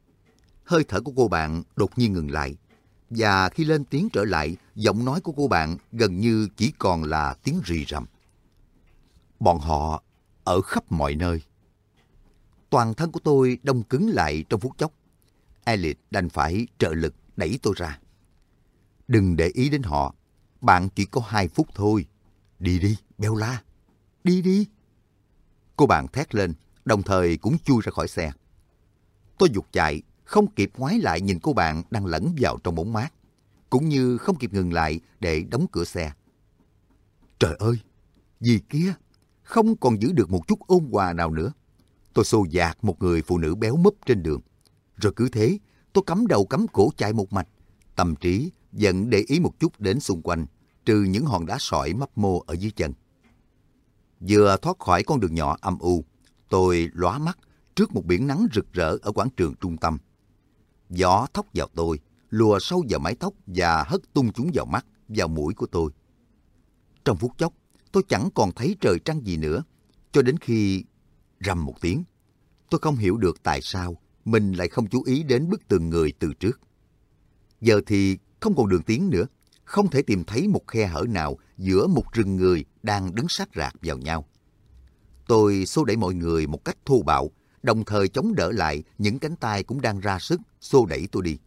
Hơi thở của cô bạn đột nhiên ngừng lại. Và khi lên tiếng trở lại, giọng nói của cô bạn gần như chỉ còn là tiếng rì rầm. Bọn họ ở khắp mọi nơi. Toàn thân của tôi đông cứng lại trong phút chốc. Elliot đành phải trợ lực đẩy tôi ra. Đừng để ý đến họ. Bạn chỉ có hai phút thôi. Đi đi, Bella. Đi đi. Cô bạn thét lên, đồng thời cũng chui ra khỏi xe. Tôi giục chạy, không kịp ngoái lại nhìn cô bạn đang lẫn vào trong bóng mát, cũng như không kịp ngừng lại để đóng cửa xe. Trời ơi, gì kia, không còn giữ được một chút ôn hòa nào nữa. Tôi xô dạt một người phụ nữ béo múp trên đường. Rồi cứ thế, tôi cắm đầu cắm cổ chạy một mạch, tâm trí vẫn để ý một chút đến xung quanh, trừ những hòn đá sỏi mấp mô ở dưới chân. Vừa thoát khỏi con đường nhỏ âm u, tôi lóa mắt trước một biển nắng rực rỡ ở quảng trường trung tâm. Gió thốc vào tôi, lùa sâu vào mái tóc và hất tung chúng vào mắt, vào mũi của tôi. Trong phút chốc, tôi chẳng còn thấy trời trăng gì nữa, cho đến khi rầm một tiếng. Tôi không hiểu được tại sao mình lại không chú ý đến bức tường người từ trước. Giờ thì không còn đường tiến nữa, không thể tìm thấy một khe hở nào giữa một rừng người đang đứng sát rạc vào nhau. Tôi xô đẩy mọi người một cách thô bạo, đồng thời chống đỡ lại những cánh tay cũng đang ra sức xô đẩy tôi đi.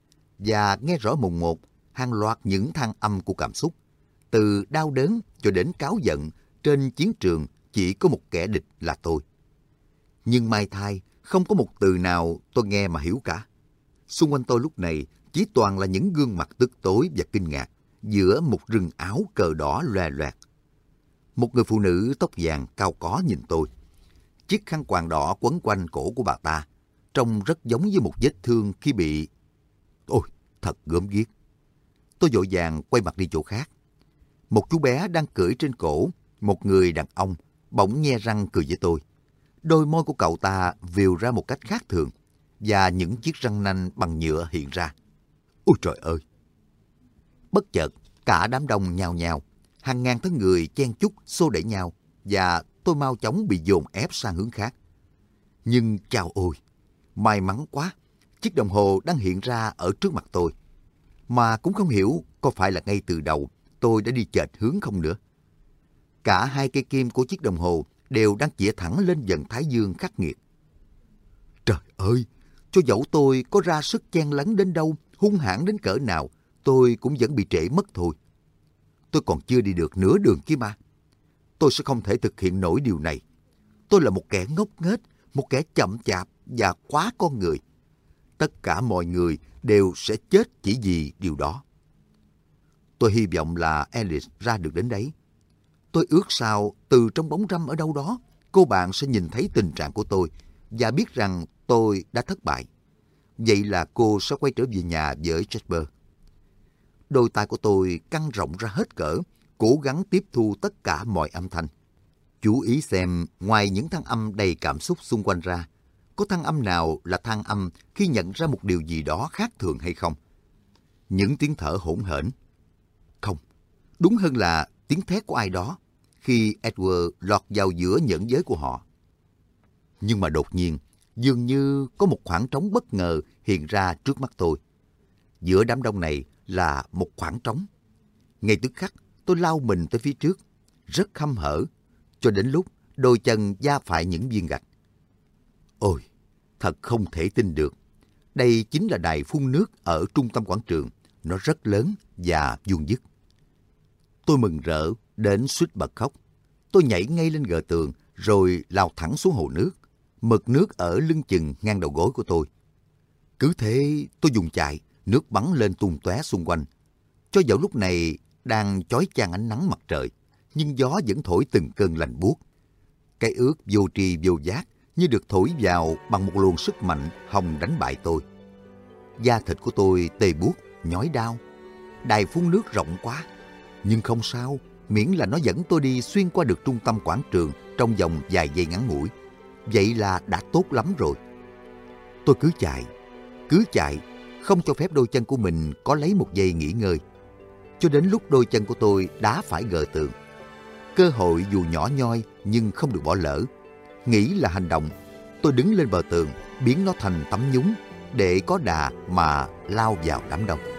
Và nghe rõ mồn một, hàng loạt những than âm của cảm xúc, từ đau đớn cho đến cáu giận, trên chiến trường chỉ có một kẻ địch là tôi. Nhưng may thay, không có một từ nào tôi nghe mà hiểu cả. Xung quanh tôi lúc này chỉ toàn là những gương mặt tức tối và kinh ngạc, giữa một rừng áo cờ đỏ loè loẹt. Một người phụ nữ tóc vàng cao có nhìn tôi. Chiếc khăn quàng đỏ quấn quanh cổ của bà ta, trông rất giống với một vết thương khi bị... Ôi, thật gớm ghiếc. Tôi vội vàng quay mặt đi chỗ khác. Một chú bé đang cưỡi trên cổ một người đàn ông, bỗng nhe răng cười với tôi. Đôi môi của cậu ta viều ra một cách khác thường, và những chiếc răng nanh bằng nhựa hiện ra. Ôi trời ơi! Bất chợt, cả đám đông nhao nhao, hàng ngàn thứ người chen chúc xô đẩy nhau, và tôi mau chóng bị dồn ép sang hướng khác. Nhưng chao ôi! May mắn quá! Chiếc đồng hồ đang hiện ra ở trước mặt tôi. Mà cũng không hiểu có phải là ngay từ đầu tôi đã đi chệch hướng không nữa. Cả hai cây kim của chiếc đồng hồ đều đang chĩa thẳng lên dần thái dương khắc nghiệt. Trời ơi! Cho dẫu tôi có ra sức chen lấn đến đâu, hung hãn đến cỡ nào, tôi cũng vẫn bị trễ mất thôi. Tôi còn chưa đi được nửa đường kia mà. Tôi sẽ không thể thực hiện nổi điều này. Tôi là một kẻ ngốc nghếch, một kẻ chậm chạp và quá con người. Tất cả mọi người đều sẽ chết chỉ vì điều đó. Tôi hy vọng là Alice ra được đến đấy. Tôi ước sao từ trong bóng râm ở đâu đó, cô bạn sẽ nhìn thấy tình trạng của tôi và biết rằng tôi đã thất bại. Vậy là cô sẽ quay trở về nhà với Jasper. Đôi tai của tôi căng rộng ra hết cỡ, cố gắng tiếp thu tất cả mọi âm thanh. Chú ý xem ngoài những than âm đầy cảm xúc xung quanh ra, có than âm nào là than âm khi nhận ra một điều gì đó khác thường hay không? Những tiếng thở hỗn hển. Không, đúng hơn là tiếng thét của ai đó khi Edward lọt vào giữa nhẫn giới của họ. Nhưng mà đột nhiên, dường như có một khoảng trống bất ngờ hiện ra trước mắt tôi. Giữa đám đông này là một khoảng trống. Ngay tức khắc, tôi lao mình tới phía trước, rất hăm hở, cho đến lúc đôi chân va phải những viên gạch. Ôi, thật không thể tin được. Đây chính là đài phun nước ở trung tâm quảng trường. Nó rất lớn và vuông vức. Tôi mừng rỡ đến suýt bật khóc. Tôi nhảy ngay lên gờ tường rồi lao thẳng xuống hồ nước. Mực nước ở lưng chừng ngang đầu gối của tôi. Cứ thế tôi dùng chạy, nước bắn lên tung tóe xung quanh. Cho dẫu lúc này đang chói chang ánh nắng mặt trời, nhưng gió vẫn thổi từng cơn lạnh buốt. Cái ướt vô tri vô giác như được thổi vào bằng một luồng sức mạnh hòng đánh bại tôi. Da thịt của tôi tê buốt, nhói đau. Đài phun nước rộng quá, nhưng không sao, miễn là nó dẫn tôi đi xuyên qua được trung tâm quảng trường trong vòng vài giây ngắn ngủi. Vậy là đã tốt lắm rồi. Tôi cứ chạy, cứ chạy, không cho phép đôi chân của mình có lấy một giây nghỉ ngơi. Cho đến lúc đôi chân của tôi đá phải gờ tường. Cơ hội dù nhỏ nhoi nhưng không được bỏ lỡ. Nghĩ là hành động, tôi đứng lên bờ tường, biến nó thành tấm nhúng để có đà mà lao vào đám đông.